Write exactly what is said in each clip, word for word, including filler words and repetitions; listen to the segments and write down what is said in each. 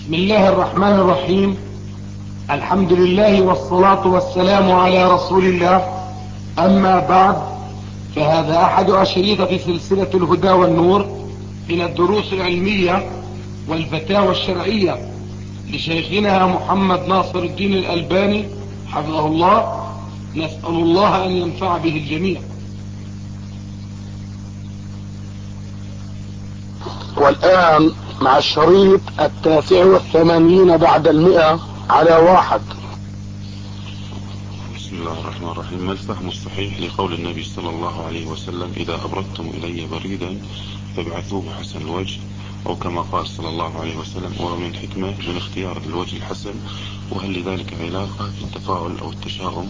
بسم الله الرحمن الرحيم. الحمد لله والصلاة والسلام على رسول الله. أما بعد، فهذا أحد أشريطة سلسلة الهدى والنور من الدروس العلمية والفتاوى الشرعية لشيخنا محمد ناصر الدين الألباني حفظه الله. نسأل الله أن ينفع به الجميع. والآن مع الشريط التاسع والثمانين بعد المئة على واحد. بسم الله الرحمن الرحيم. ما الفهم الصحيح لقول النبي صلى الله عليه وسلم: إذا أبردتم إلي بريدا فابعثوه حسن الوجه، أو كما قال صلى الله عليه وسلم: ومن الحكمة من اختيار الوجه الحسن. وهل لذلك علاقة في التفاؤل أو التشاؤم؟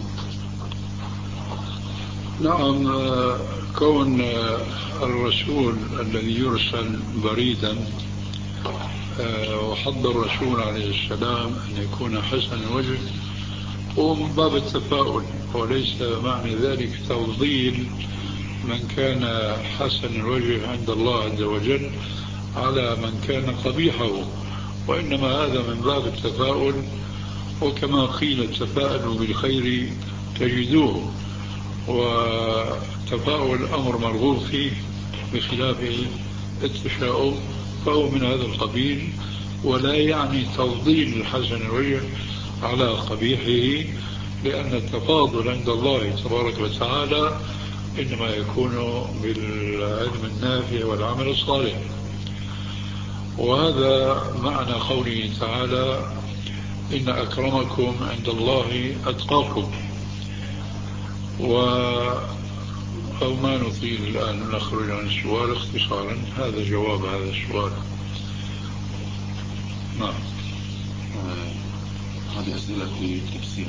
نعم، كون الرسول الذي يرسل بريدا وحض الرسول عليه السلام أن يكون حسن الوجه هو من باب التفاؤل، وليس معنى ذلك تفضيل من كان حسن الوجه عند الله عز وجل على من كان قبيحه، وإنما هذا من باب التفاؤل. وكما قيل: تفاءلوا بالخير تجدوه، وتفاؤل الأمر مرغوب فيه بخلاف التشاؤم، فهو من هذا القبيل، ولا يعني تفضيل الحسن الوجه على قبيحه، لأن التفاضل عند الله تبارك وتعالى إنما يكون بالعلم النافع والعمل الصالح. وهذا معنى قوله تعالى: إن أكرمكم عند الله أتقاكم. و أو ما نطيل الآن نخرج عن السؤال اختصارا، هذا جواب هذا السؤال. نعم. هذه أسئلة في التفسير.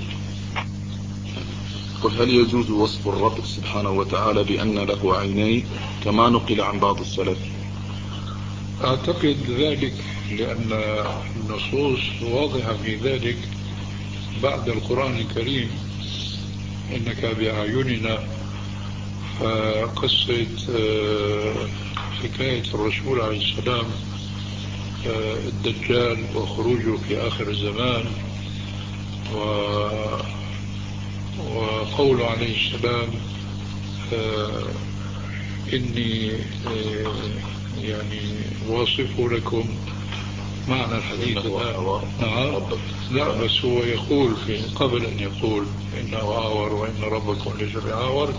قل: هل يجوز وصف الرب سبحانه وتعالى بأن له عينين كما نقل عن بعض السلف؟ أعتقد ذلك، لأن النصوص واضحة في ذلك بعد القرآن الكريم: إنك بأعيننا. فقصة حكاية الرسول عليه السلام الدجال وخروجه في آخر الزمان، وقوله عليه السلام: إني يعني واصف لكم معنى الحديث. نعم، لا بس هو يقول في قبل أن يقول إنه أعور وإن ربكم ليس بأعور،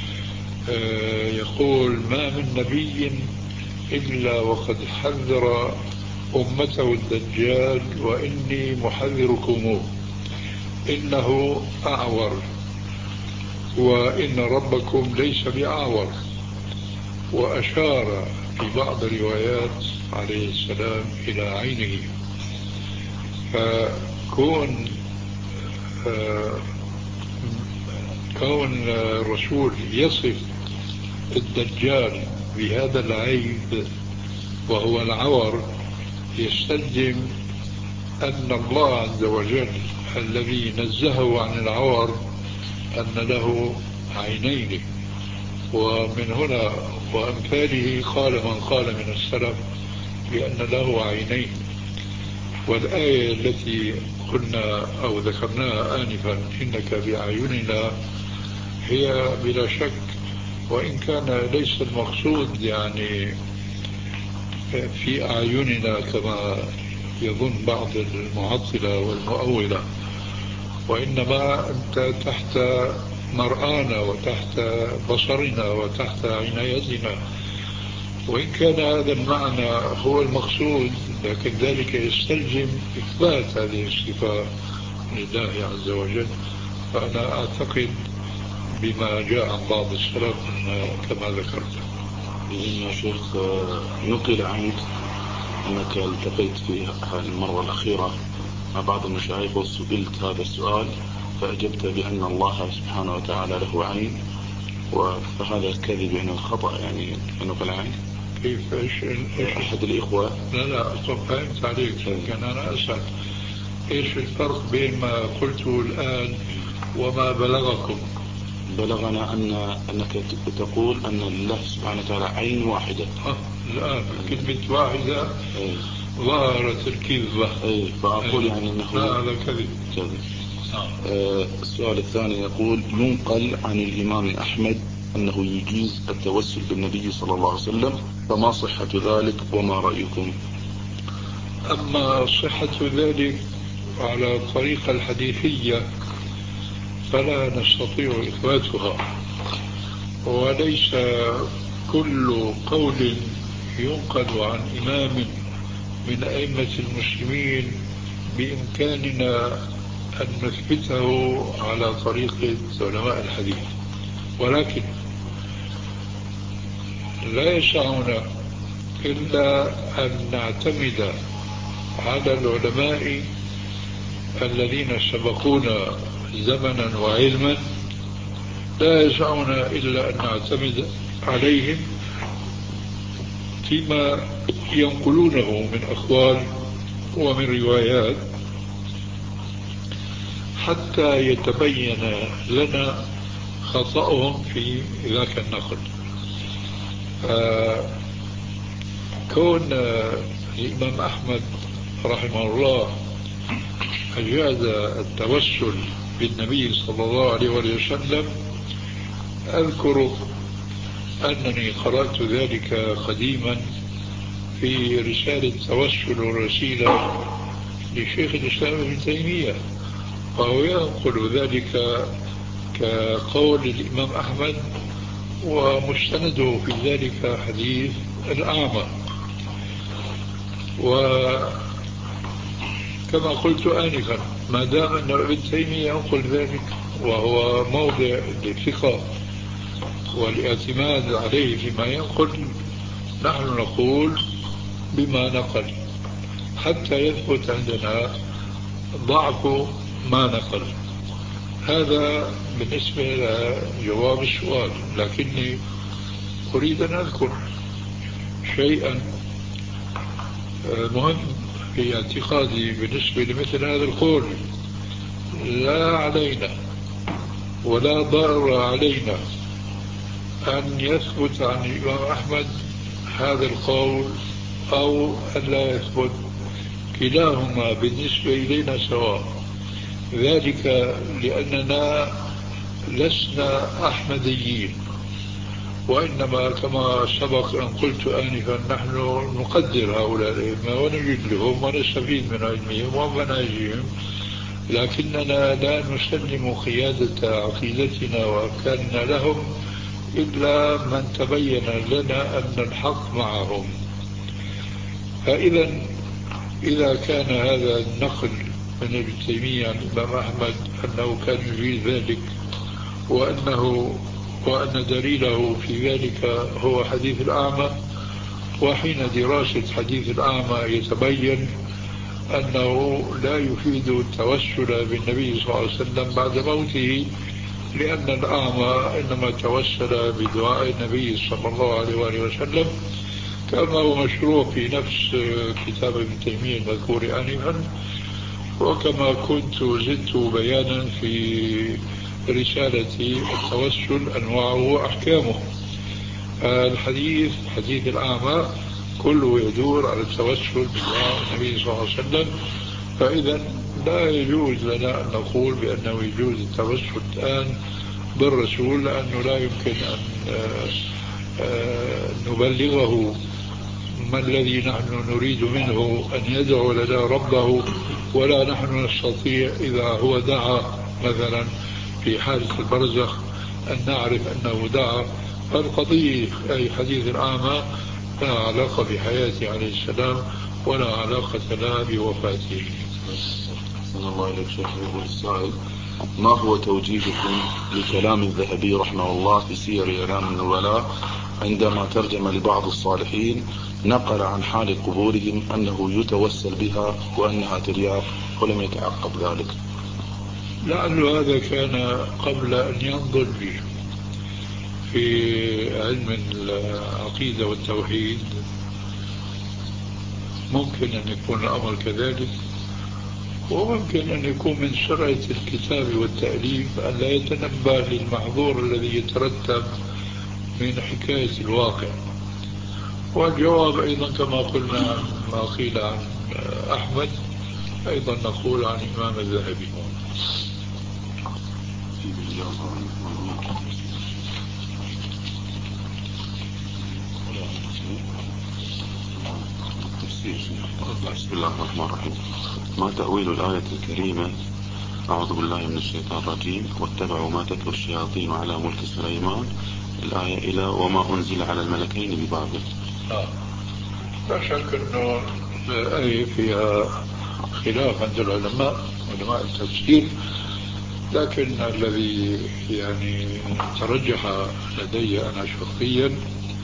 يقول: ما من نبي إلا وقد حذر أمته الدجال وإني محذركم إنه أعور وإن ربكم ليس بأعور. وأشار في بعض الروايات عليه السلام إلى عينه. فكون كون الرسول يصف الدجال بهذا العيب وهو العور يستلزم أن الله عز وجل الذي نزهه عن العور أن له عينين. ومن هنا وأمثاله قال من قال من السلف بأن له عينين. والآية التي قلنا أو ذكرناها آنفا: إنك بأعيننا، هي بلا شك، وإن كان ليس المقصود يعني في أعيننا كما يظن بعض المعطلة والمؤولة، وإنما أنت تحت مرآنا وتحت بصرنا وتحت عنايتنا. وإن كان هذا المعنى هو المقصود، لكن ذلك يستلزم إثبات هذه الصفة لله عز وجل. فأنا أعتقد بما جاء عن بعض السلف كما ذكرت. يا شيخ، نقل عنك أنك التقيت في المرة الأخيرة مع بعض المشايخ وسئلت هذا السؤال فأجبت بأن الله سبحانه وتعالى له عين، فهذا كذب يعني الخطأ، يعني نقل عنك. كيف؟ إيش أحد الإخوة. لا لا طب فهمت عليك، كان أنا أسأل إيش الفرق بين ما قلته الآن وما بلغكم؟ بلغنا أن أنك تقول أن الله سبحانه وتعالى عين واحدة. لا، كلمة واحدة ظهرت الكذبة. أي فأقول يعني أنه لا هذا كذب. كذب. آه السؤال الثاني يقول: ينقل عن الإمام أحمد أنه يجيز التوسل بالنبي صلى الله عليه وسلم، فما صحة ذلك وما رأيكم؟ أما صحة ذلك على الطريقة الحديثية فلا نستطيع إثباتها، وليس كل قول ينقل عن إمام من أئمة المسلمين بإمكاننا أن نثبته على طريقة علماء الحديث، ولكن لا يسعنا إلا أن نعتمد على العلماء الذين سبقونا زمنا وعلما، لا يسعنا إلا أن نعتمد عليهم فيما ينقلونه من أقوال ومن روايات حتى يتبين لنا خطأهم في ذاك النقل. كون الإمام أحمد رحمه الله أجاز التوسل بالنبي صلى الله عليه وسلم، أذكر أنني قرأت ذلك قديما في رسالة توسل الرسيلة لشيخ الإسلام ابن تيمية، وهو ينقل ذلك كقول الإمام أحمد، ومستنده في ذلك حديث الأعمى. وكما قلت آنفا، ما دام أن ابن تيمية ينقل ذلك وهو موضع للثقة والاعتماد عليه فيما ينقل، نحن نقول بما نقل حتى يثبت عندنا ضعف ما نقل. هذا بالنسبة لجواب السؤال، لكني أريد أن أذكر شيئا مهم في اعتقادي بالنسبة لمثل هذا القول. لا علينا ولا ضرر علينا أن يثبت عن الإمام أحمد هذا القول أو أن لا يثبت، كلاهما بالنسبة إلينا سواء، ذلك لأننا لسنا أحمديين، وإنما كما سبق أن قلت آنفا نحن نقدر هؤلاء الأئمة ونجلهم ونستفيد من علمهم ومناهجهم، لكننا لا نسلم قيادة عقيدتنا وأفكارنا لهم إلا من تبين لنا أن الحق معهم. فإذا إذا كان هذا النقل من ابن تيمية عن الإمام أحمد أنه كان يريد ذلك، وأنه وأن دليله في ذلك هو حديث الأعمى، وحين دراسة حديث الأعمى يتبين أنه لا يفيد التوسل بالنبي صلى الله عليه وسلم بعد موته، لأن الأعمى إنما توسل بدعاء النبي صلى الله عليه وآله وسلم، كما هو مشروع في نفس كتاب ابن تيمية المذكور آنفا، وكما كنت زدت بيانا في رسالة التوسل أنواعه وأحكامه. الحديث حديث الأعمى كله يدور على التوسل بدعاء النبي صلى الله عليه وسلم، فإذا لا يجوز لنا أن نقول بأنه يجوز التوسل الآن بالرسول، لأنه لا يمكن أن نبلغه ما الذي نحن نريد منه أن يدعو لنا ربه، ولا نحن نستطيع إذا هو دعا مثلا في حالة البرزخ أن نعرف أنه دعا. فالقضية أي حديث الأعمى لا علاقة بحياته عليه السلام ولا علاقة لا بوفاته. أحسن الله إليك شيخ. يقول السائل: ما هو توجيهكم لكلام الذهبي رحمه الله في سير إعلام النبلاء عندما ترجم لبعض الصالحين نقل عن حال قبورهم أنه يتوسل بها وأنها ترياق، ولم يتعقب ذلك؟ لعل هذا كان قبل أن ينظر به في علم العقيدة والتوحيد، ممكن أن يكون الأمر كذلك، وممكن أن يكون من سرعة الكتاب والتأليف أن لا يتنبه للمحظور الذي يترتب من حكاية الواقع. والجواب أيضا كما قلنا كما قيل عن أحمد أيضا نقول عن الإمام الذهبي. بسم الله الرحمن الرحيم. ما تأويل الآية الكريمة أعوذ بالله من الشيطان الرجيم واتبعوا ما تتلو الشياطين على ملك سليمان الآية إلى وما أنزل على الملكين ببابل؟ آه. لا شك أنه الآية فيها خلاف عند العلماء علماء التفسير، لكن الذي يعني ترجح لدي أنا شخصيا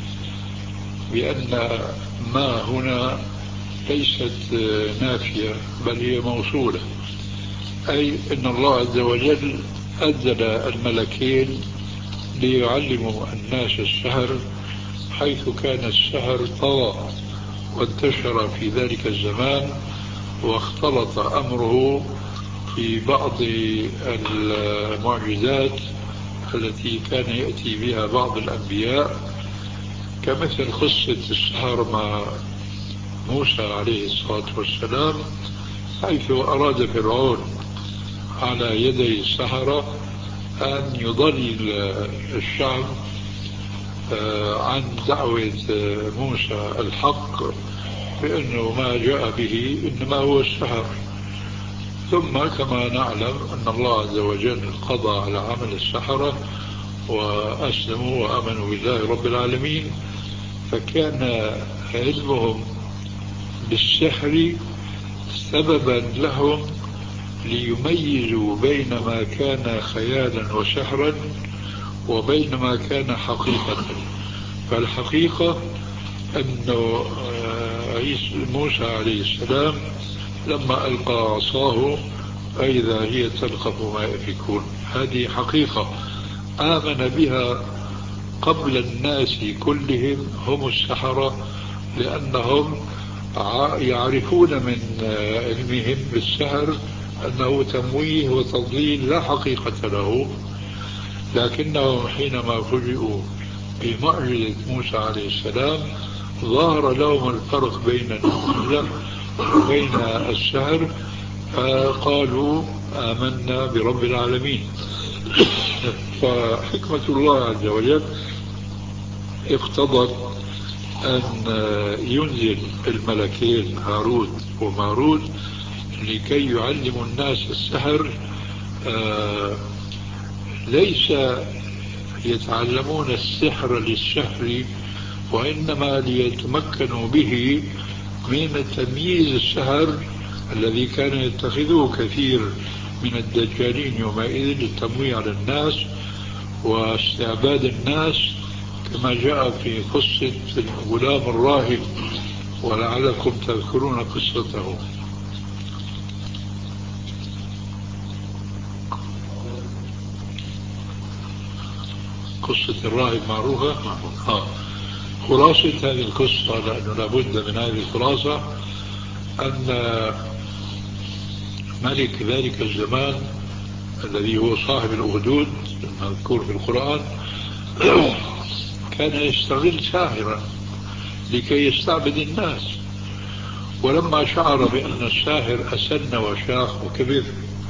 بأن ما هنا ليست نافية بل هي موصولة، أي أن الله عز وجل أنزل الملكين ليعلموا الناس السحر، حيث كان السحر طغى وانتشر في ذلك الزمان، واختلط أمره في بعض المعجزات التي كان يأتي بها بعض الأنبياء، كمثل قصة السحر مع موسى عليه الصلاة والسلام، حيث أراد فرعون على يدي السحرة أن يضلل الشعب عن دعوة موسى الحق بأنه ما جاء به إنما هو السحر. ثم كما نعلم أن الله عز وجل قضى على عمل السحرة وأسلموا وآمنوا بالله رب العالمين، فكان علمهم بالسحر سببا لهم ليميزوا بين ما كان خيالا وسحرا وبين ما كان حقيقة. فالحقيقة أنه موسى عليه السلام لما ألقى عصاه فإذا هي تلقف ما يفكون، هذه حقيقة آمن بها قبل الناس كلهم هم السحرة، لأنهم يعرفون من علمهم بالسحر أنه تمويه وتضليل لا حقيقة له، لكنهم حينما فوجئوا بمعجزة موسى عليه السلام ظهر لهم الفرق بين المعجزة وبين السحر، فقالوا آمنا برب العالمين. فحكمة الله عز وجل اقتضت أن ينزل الملكين هاروت وماروت لكي يعلموا الناس السحر، ليس يتعلمون السحر للسحر، وإنما ليتمكنوا به من تمييز السحر الذي كان يتخذه كثير من الدجالين يومئذ للتمويه على الناس واستعباد الناس، كما جاء في قصة الغلام الراهب ولعلكم تذكرون قصته. قصة الراهب معروفة. آه. خلاصة هذه القصة، لأنه لابد من هذه الخلاصة، أن ملك ذلك الزمان الذي هو صاحب الأخدود المذكور في القرآن كان يستغل ساحرا لكي يستعبد الناس، ولما شعر بأن الساحر أسن وشاخ وكبر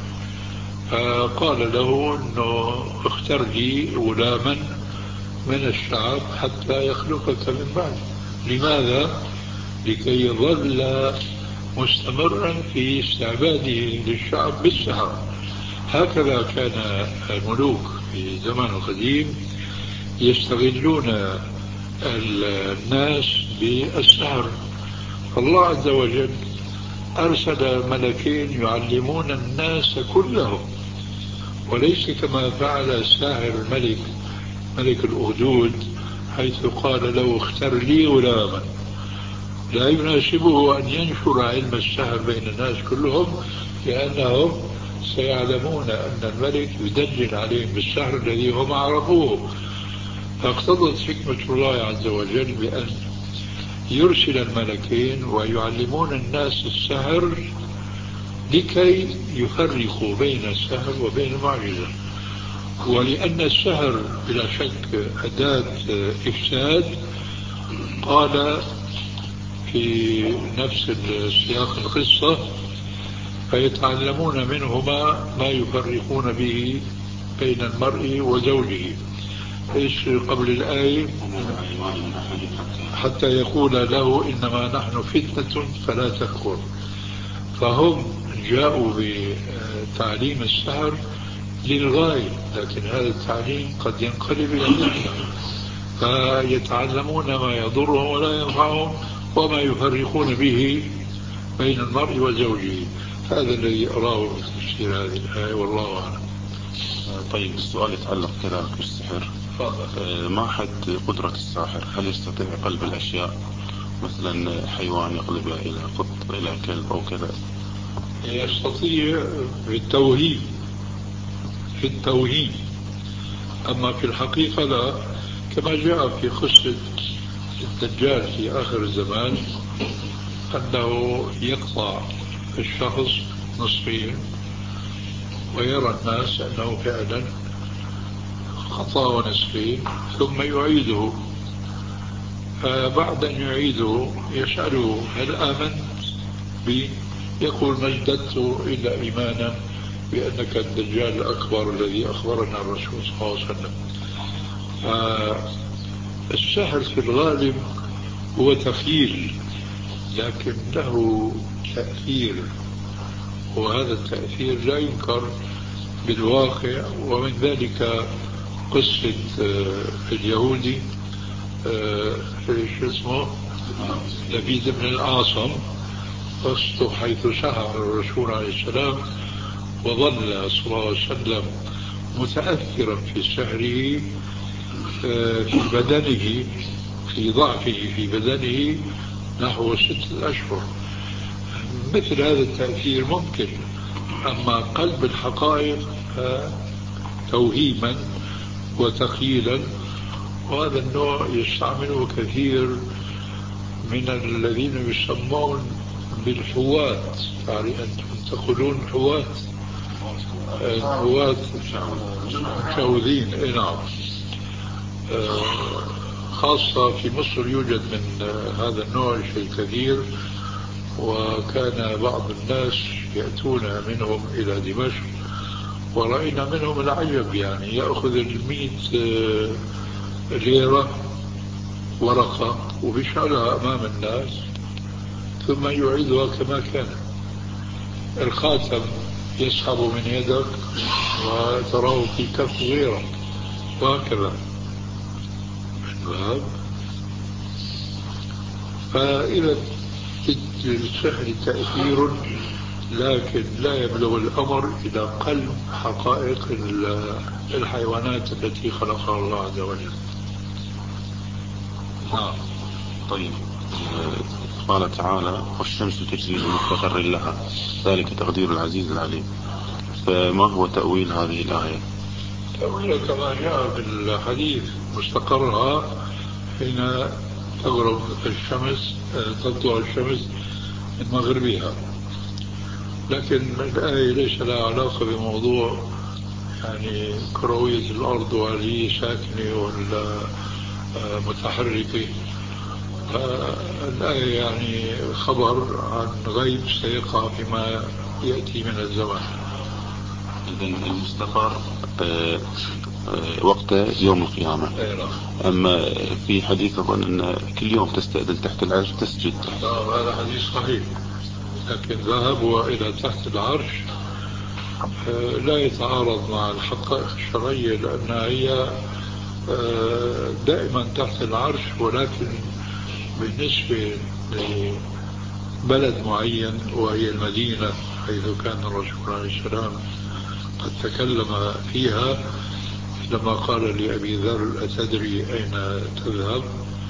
قال له أنه اختر لي غلاما من الشعب حتى يخلفك من بعد. لماذا؟ لكي يظل مستمرا في استعباده للشعب بالسحر. هكذا كان الملوك في زمان القديم يستغلون الناس بالسحر. فالله عز وجل أرسل ملكين يعلمون الناس كلهم، وليس كما فعل الساحر الملك ملك الأخدود حيث قال له اختر لي غلاما. لا يناسبه أن ينشر علم السحر بين الناس كلهم، لأنهم سيعلمون أن الملك يدجل عليهم بالسحر الذي هم عرفوه. فاقتضت حكمة الله عز وجل بأن يرسل الملكين ويعلمون الناس السحر لكي يفرقوا بين السحر وبين المعجزة. ولأن السحر بلا شك أداة إفساد، قال في نفس سياق القصة، فيتعلمون منهما ما يفرقون به بين المرء وزوجه. إيش قبل الآية؟ حتى يقول له إنما نحن فتنة فلا تكفر. فهم جاءوا بتعليم السحر للغاية، لكن هذا التعليم قد ينقلب إلى فتنة، فيتعلمون ما يضرهم ولا ينفعهم وما يفرقون به بين المرء وزوجه. هذا الذي أراه في تفسير هذه الآية، والله أعلم. طيب السؤال يتعلق كذلك بالسحر. ما حد قدرة الساحر؟ هل يستطيع قلب الأشياء، مثلا حيوان يقلبها إلى قط إلى كلب أو كذا؟ يستطيع في التوهيم، في التوهيم، أما في الحقيقة لا. كما جاء في قصة الدجال في آخر الزمان أنه يقطع الشخص نصفين ويرى الناس أنه فعلا خطأ نصفين، ثم يعيده. فبعد أن يعيده يسأله هل آمنت بي؟ يقول ما ازددت إلا إيمانا بأنك الدجال الأكبر الذي أخبرنا الرسول صلى الله عليه وسلم. السحر في الغالب هو تخيل، لكن له تأثير، وهذا التأثير لا ينكر بالواقع. ومن ذلك قصة اليهودي شو اسمه لبيد بن الأعصم، قصته حيث سحر الرسول عليه السلام وظل صلى الله عليه وسلم متأثرا في سحره في بدنه، في ضعفه في بدنه نحو ستة أشهر. مثل هذا التأثير ممكن، أما قلب الحقائق توهيما وتخيلا، وهذا النوع يستعمله كثير من الذين يسمون بالحوات. يعني أنتم تقولون حوات، الحوات مشعوذين. نعم، خاصة في مصر يوجد من هذا النوع شيء كثير، وكان بعض الناس يأتون منهم إلى دمشق ورأينا منهم العجب. يعني يأخذ المئة ليرة ورقة وبيشعلها أمام الناس ثم يعيدها كما كان. الخاتم يسحب من يدك وتراه في كف غيرك، وهكذا. فإذا للسحر تأثير، لكن لا يبلغ الأمر إلى قلب حقائق الحيوانات التي خلقها الله عز وجل. نعم. طيب قال تعالى والشمس تجري لمستقر لها ذلك تقدير العزيز العليم. فما هو تأويل هذه الآية؟ تأويل كما جاء في الحديث مستقرها حين تغرب الشمس، تطلع الشمس من مغربها. لكن الآية ليس لها علاقة بموضوع يعني كروية الأرض وهل هي ساكنة ولا متحركة. الآية يعني خبر عن غيب سيقع فيما يأتي من الزمان. إذن المستقر وقت يوم القيامة. أما في حديث أظن أن كل يوم تستأذن تحت العرش تسجد. هذا حديث صحيح، لكن ذهبوا إلى تحت العرش لا يتعارض مع الحقائق الشرعية، لأنها هي دائما تحت العرش، ولكن بالنسبة لبلد معين وهي المدينة حيث كان الرسول عليه السلام قد تكلم فيها لما قال لأبي ذر أتدري أين تذهب؟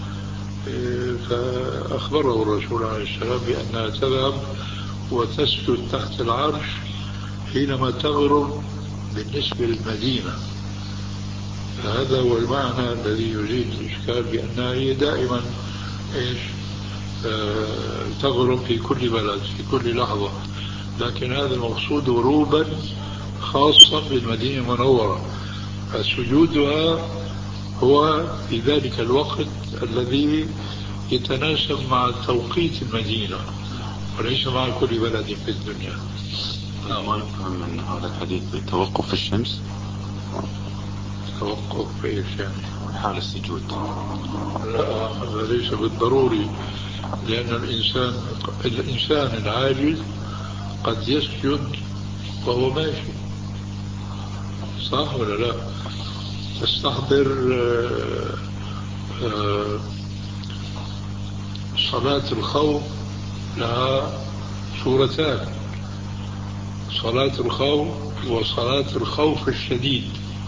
فأخبره الرسول عليه السلام بأنها تذهب وتسجد تحت العرش حينما تغرب بالنسبة للمدينة. هذا هو المعنى الذي يزيد الإشكال، بأنها هي دائما إيش آه تغرب في كل بلد في كل لحظة، لكن هذا المقصود غروبا خاصا بالمدينة المنورة. فسجودها هو في ذلك الوقت الذي يتناسب مع توقيت المدينة وليس مع كل بلد في الدنيا. ما يفهم من هذا الحديث توقف في الشمس؟ توقف في ايش يعني؟ حال السجود؟ لا، هذا ليس بالضروري، لأن الإنسان الإنسان العاجز قد يسجد وهو ماشي، صح ولا لا؟ تستحضر آه، آه، صلاة الخوف لها صورتان: صلاة الخوف وصلاة الخوف الشديد.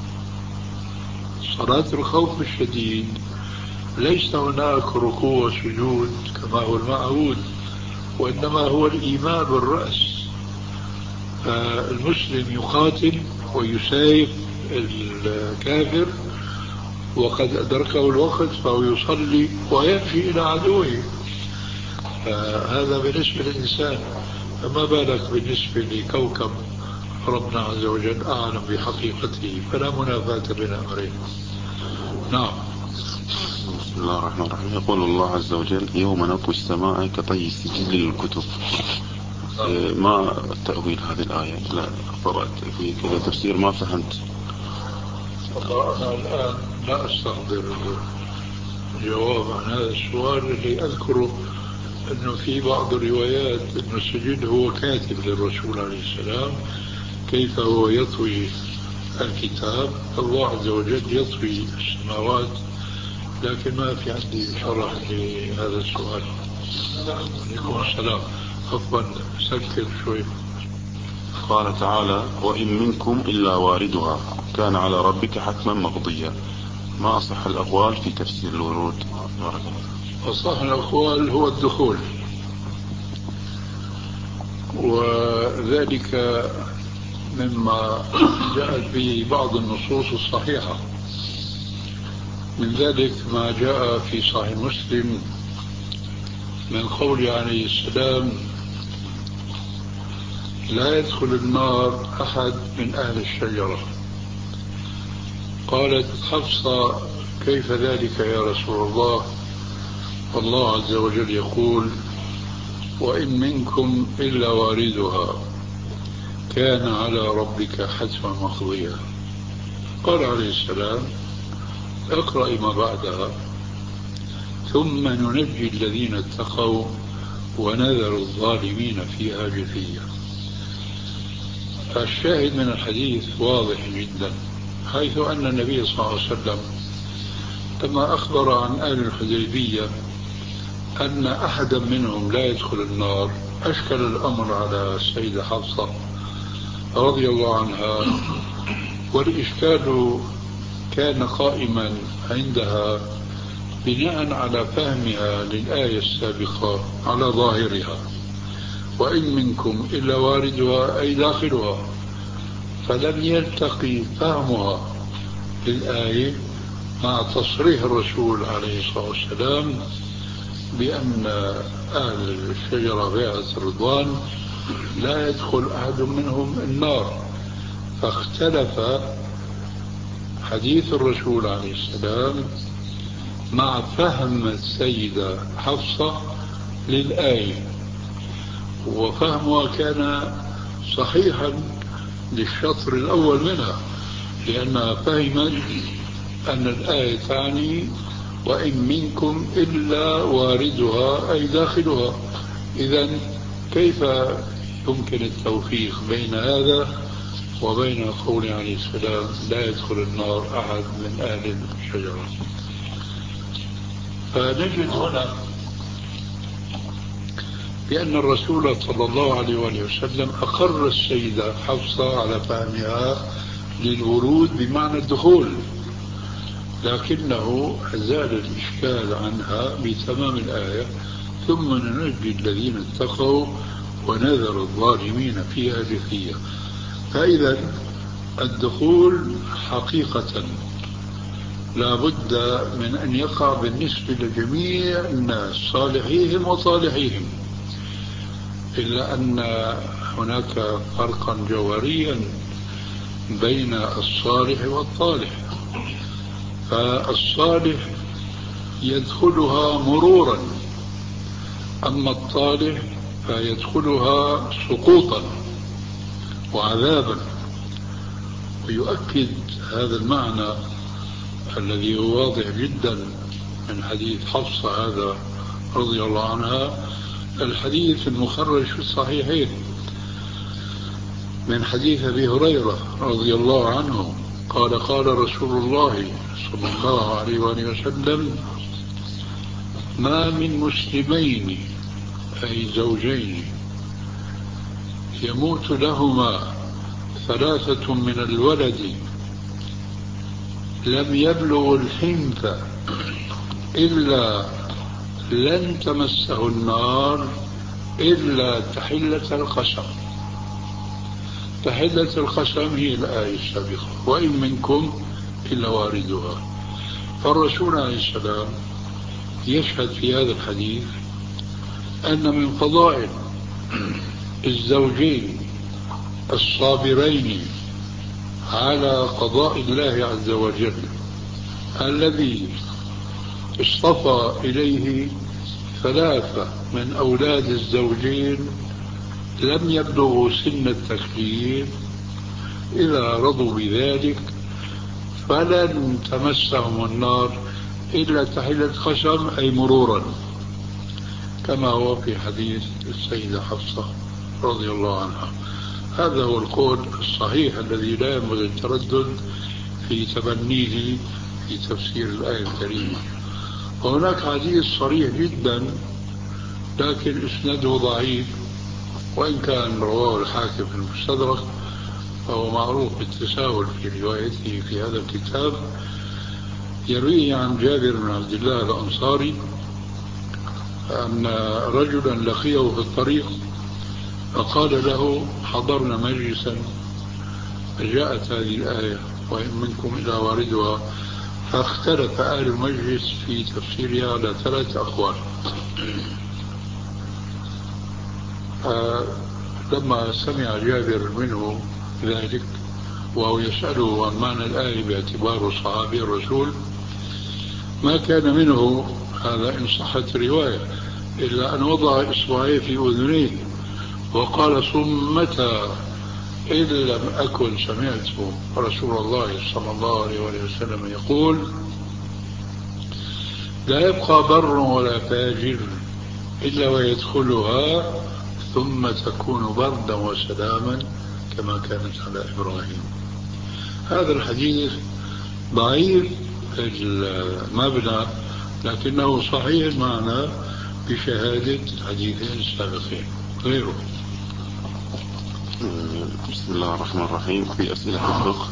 صلاة الخوف الشديد ليس هناك ركوع وسجود كما هو المعهود، وإنما هو الإيمان بالرأس. فالمسلم يقاتل ويسايف الكافر وقد أدركه الوقت فهو يصلي ويمشي إلى عدوه. هذا بالنسبة للإنسان، فما بالك بالنسبة لكوكب ربنا عز وجل أعلم بحقيقته، فلا منافاة بين أمرين. نعم. بسم الله الرحمن الرحيم. يقول الله عز وجل: يوم نطوي السماء كطي السجل للكتب. ما تأويل هذه الآية؟ لا قرأت في كذا تفسير ما فهمت. أنا الآن لا أستحضر جواب عن هذا السؤال. اللي أذكره أنه في بعض الروايات أن السجل هو كاتب للرسول عليه السلام، كيف هو يطوي الكتاب. الله عز وجل يطوي السماوات، لكن ما في عندي شرح لهذا السؤال. عليكم السلام. عفوا سكر شوي. قال تعالى: وإن منكم إلا واردها كان على ربك حتما مقضيا. ما أصح الأقوال في تفسير الورود؟ أصح الأقوال هو الدخول، وذلك مما جاءت به بعض النصوص الصحيحة. من ذلك ما جاء في صحيح مسلم من قول عليه السلام: لا يدخل النار أحد من أهل الشجرة. قالت حفصة: كيف ذلك يا رسول الله؟ والله عز وجل يقول: وإن منكم إلا واردها كان على ربك حتما مقضيا. قال عليه السلام: اقرأ ما بعدها: ثم ننجي الذين اتقوا ونذر الظالمين فيها جثيا. الشاهد من الحديث واضح جدا، حيث أن النبي صلى الله عليه وسلم لما أخبر عن أهل الحديبية أن أحدا منهم لا يدخل النار، أشكل الأمر على السيدة حفصة رضي الله عنها، والإشكال كان قائما عندها بناء على فهمها للآية السابقة على ظاهرها: وإن منكم إلا واردها أي داخلها. فلم يلتقي فهمها للآية مع تصريح الرسول عليه الصلاة والسلام بأن أهل الشجرة بيعة الرضوان لا يدخل أحد منهم النار. فاختلف حديث الرسول عليه السلام مع فهم السيدة حفصة للآية، وفهمها كان صحيحا للشطر الأول منها، لأنها فهمت أن الآية تعني وإن منكم إلا واردها أي داخلها. إذن كيف يمكن التوفيق بين هذا وبين قول عليه السلام لا يدخل النار أحد من أهل الشجرة؟ فنجد هنا بأن الرسول صلى الله عليه وآله وسلم أقر السيدة حفصة على فهمها للورود بمعنى الدخول، لكنه أزال الإشكال عنها بتمام الآية: ثم ننجي الذين اتقوا ونذر الظالمين فيها جثيا. فإذا الدخول حقيقة لا بد من أن يقع بالنسبة لجميع الناس صالحيهم وطالحيهم، إلا أن هناك فرقا جوهريا بين الصالح والطالح. فالصالح يدخلها مرورا، أما الطالح فيدخلها سقوطا وعذابا. ويؤكد هذا المعنى الذي هو واضح جدا من حديث حفصة هذا رضي الله عنها الحديث المخرج في الصحيحين من حديث أبي هريرة رضي الله عنه قال قال رسول الله صلى الله عليه وآله وسلم: ما من مسلمين أي زوجين يموت لهما ثلاثة من الولد لم يبلغ الحنث إلا لن تمسه النار إلا تحلة القسم. تحلة القسم هي الآية السابقة: وإن منكم إلا واردها. فالرسول عليه السلام يشهد في هذا الحديث أن من فضائل الزوجين الصابرين على قضاء الله عز وجل الذي اصطفى إليه ثلاثة من أولاد الزوجين لم يبلغوا سن التكليف، إذا رضوا بذلك فلن تمسهم النار إلا تحلة قسم أي مرورا، كما هو في حديث السيدة حفصة رضي الله عنها. هذا هو القول الصحيح الذي لا ينبغي التردد في تبنيه في تفسير الآية الكريمة. وهناك حديث صريح جدا لكن إسناده ضعيف، وإن كان رواه الحاكم في المستدرك فهو معروف بالتساهل في روايته في هذا الكتاب. يرويه عن جابر بن عبد الله الأنصاري أن رجلا لقيه في الطريق فقال له: حضرنا مجلسا فجاءت هذه الآية وإن منكم إلا واردها، فاختلف أهل المجلس في تفسيرها على ثلاث أقوال. لما سمع جابر منه ذلك وهو يسأله عن معنى الآية باعتباره صحابي الرسول، ما كان منه هذا إن صحت الرواية إلا أن وضع إصبعيه في أذنيه وقال: صمتا إن لم أكن سمعت رسول الله صلى الله عليه وسلم يقول: لا يبقى بر ولا فاجر إلا ويدخلها ثم تكون بردا وسلاما كما كانت على إبراهيم. هذا الحديث ضعيف المبنى لكنه صحيح المعنى بشهادة الحديثين السابقين غيره. بسم الله الرحمن الرحيم. في أسئلة الفقه: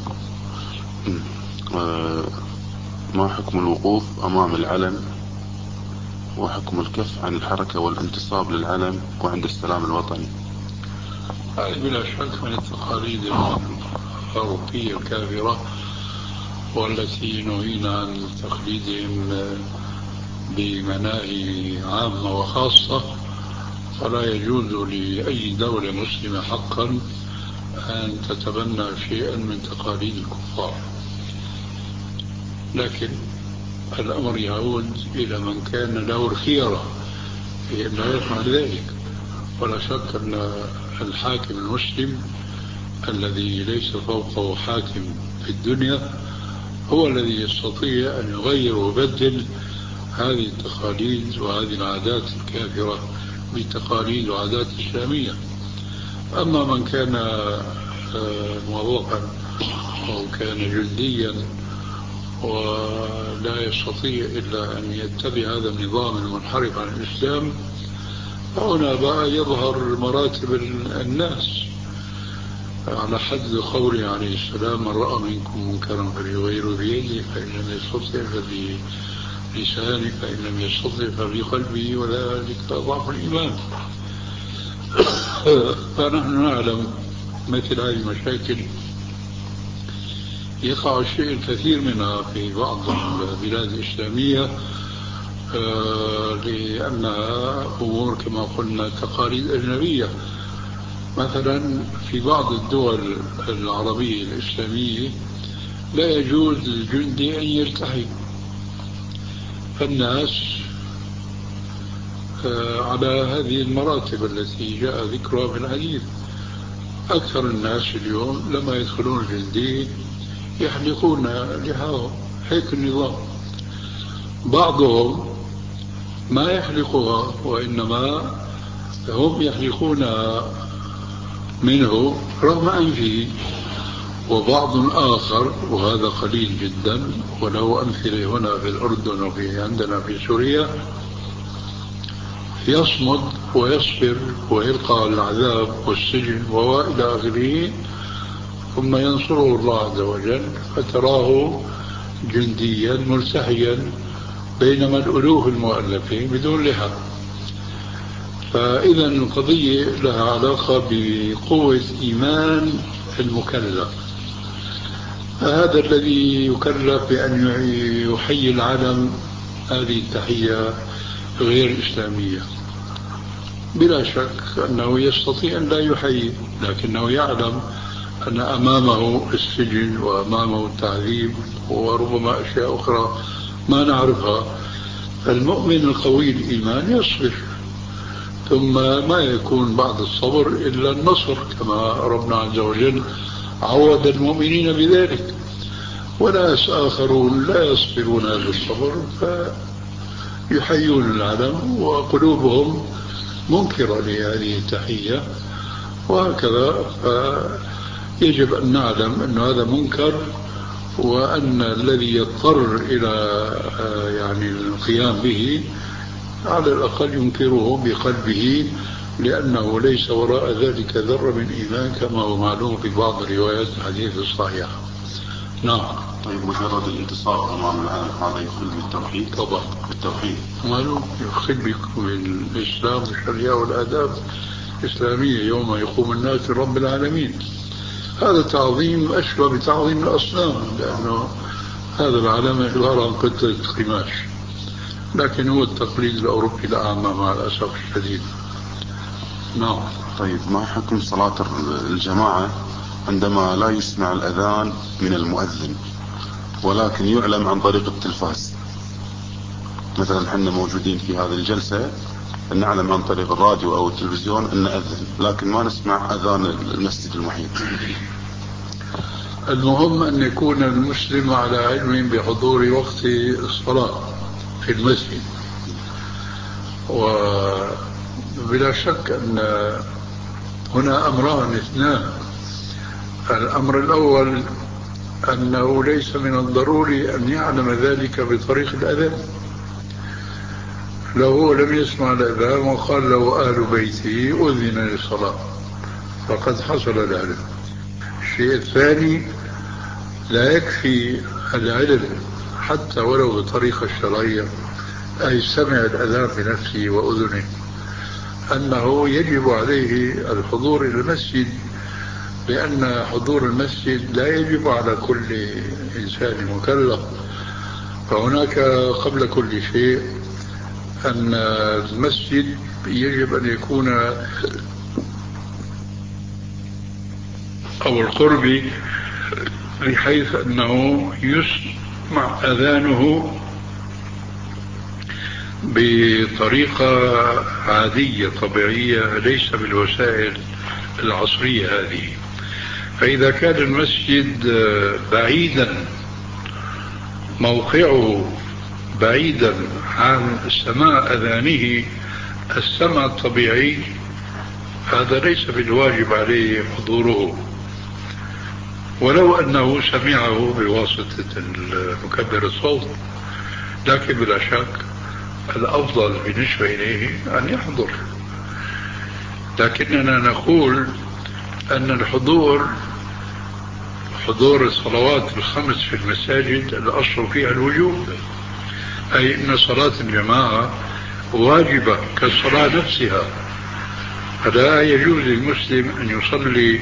ما حكم الوقوف أمام العلم وحكم الكف عن الحركة والانتصاب للعلم وعند السلام الوطني؟ هذه بلا شك من التقاليد الأوروبية الكافرة والتي نهينا عن تقليدهم بمناهي عامة وخاصة، فلا يجوز لأي دولة مسلمة حقا أن تتبنى شيئا من تقاليد الكفار. لكن الأمر يعود إلى من كان له الخيرة في أن لا يفعل ذلك. ولا شك أن الحاكم المسلم الذي ليس فوقه حاكم في الدنيا هو الذي يستطيع أن يغير ويبدل هذه التقاليد وهذه العادات الكافرة بتقاليد وعادات إسلامية. أما من كان موظفا أو كان جنديا ولا يستطيع إلا أن يتبع هذا النظام المنحرف عن الإسلام، فهنا بقى يظهر مراتب الناس على حد قوله عليه السلام: من رأى منكم منكرا فليغيره بيده فإن لم يستطع فبلسانه فإن لم يستطع فبقلبه وذلك ضعف الإيمان. فنحن نعلم مثل هذه المشاكل يقع الشيء الكثير منها في بعض البلاد الإسلامية لأنها أمور كما قلنا تقاليد أجنبية. مثلا في بعض الدول العربية الإسلامية لا يجوز للجندي أن يلتحي، فالناس على هذه المراتب التي جاء ذكرها في الحديث. أكثر الناس اليوم لما يدخلون في الدين يحلقون لحاهم، هيك النظام. بعضهم ما يحلقها، وإنما هم يحلقون منه رغم أنفه. وبعض آخر، وهذا قليل جدا، وله أمثلة هنا في الأردن وفي عندنا في سوريا، يصمد ويصبر ويلقى العذاب والسجن وإلى آخره، ثم ينصره الله عز وجل فتراه جنديا ملتحيا، بينما الألوف المؤلفين بدون لحى. فإذا القضية لها علاقة بقوة إيمان المكلف. فهذا الذي يكلف بأن يحيي العالم هذه التحية غير إسلامية. بلا شك أنه يستطيع أن لا يحيي، لكنه يعلم أن أمامه السجن وأمامه التعذيب وربما أشياء أخرى ما نعرفها. فالمؤمن القوي الإيمان يصبر، ثم ما يكون بعد الصبر إلا النصر، كما ربنا عز وجل عوض المؤمنين بذلك. وناس آخرون لا يصبرون هذا الصبر فيحيون العالم وقلوبهم منكرة لهذه التحية، وهكذا. فيجب أن نعلم أن هذا منكر، وأن الذي يضطر إلى يعني القيام به على الأقل ينكره بقلبه، لأنه ليس وراء ذلك ذرة من إيمان، كما هو معلوم في بعض روايات الحديث الصحيحة. نعم. طيب مجرد الانتصار أمام العالم هذا يخل بالتوحيد؟ طبعا بالتوحيد معلوم، يخل بالإسلام والشريعة والآداب الإسلامية يوم يقوم الناس لرب العالمين. هذا تعظيم أشبه بتعظيم الأصنام، لأنه هذا العالم عبارة عن قطعة قماش، لكن هو التقليد الأوروبي الأعمى مع الأسف الشديد. نعم. طيب ما حكم صلاة الجماعة عندما لا يسمع الأذان من المؤذن ولكن يعلم عن طريق التلفاز؟ مثلا احنا موجودين في هذه الجلسة نعلم عن طريق الراديو أو التلفزيون أن أذن، لكن ما نسمع أذان المسجد المحيط. المهم أن يكون المسلم على علم بحضور وقت الصلاة في المسجد. وبلا شك أن هنا أمران اثنان. الأمر الأول أنه ليس من الضروري أن يعلم ذلك بطريق الأذان. لو هو لم يسمع الأذان وقال له أهل بيته أذن للصلاة فقد حصل العلم. الشيء الثاني، لا يكفي العلم حتى ولو بالطريقة الشرعية، أي سمع الأذان بنفسه وأذنه، أنه يجب عليه الحضور إلى المسجد، لأن حضور المسجد لا يجب على كل إنسان مكلف. فهناك قبل كل شيء أن المسجد يجب أن يكون أو القرب، بحيث أنه يسمع أذانه بطريقة عادية طبيعية، ليس بالوسائل العصرية هذه. فإذا كان المسجد بعيدا، موقعه بعيدا عن سماع أذانه السمع الطبيعي، هذا ليس بالواجب عليه حضوره، ولو أنه سمعه بواسطة المكبر الصوت. لكن بلا شك الأفضل بالنسبة إليه أن يحضر. لكننا نقول أن الحضور، حضور الصلوات الخمس في المساجد الأصل فيها الوجوب، أي أن صلاة الجماعة واجبة كالصلاة نفسها. فلا يجوز للمسلم أن يصلي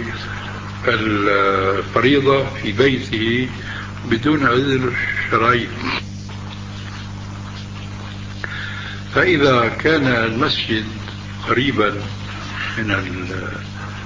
الفريضة في بيته بدون عذر شرعي. فإذا كان المسجد قريبا من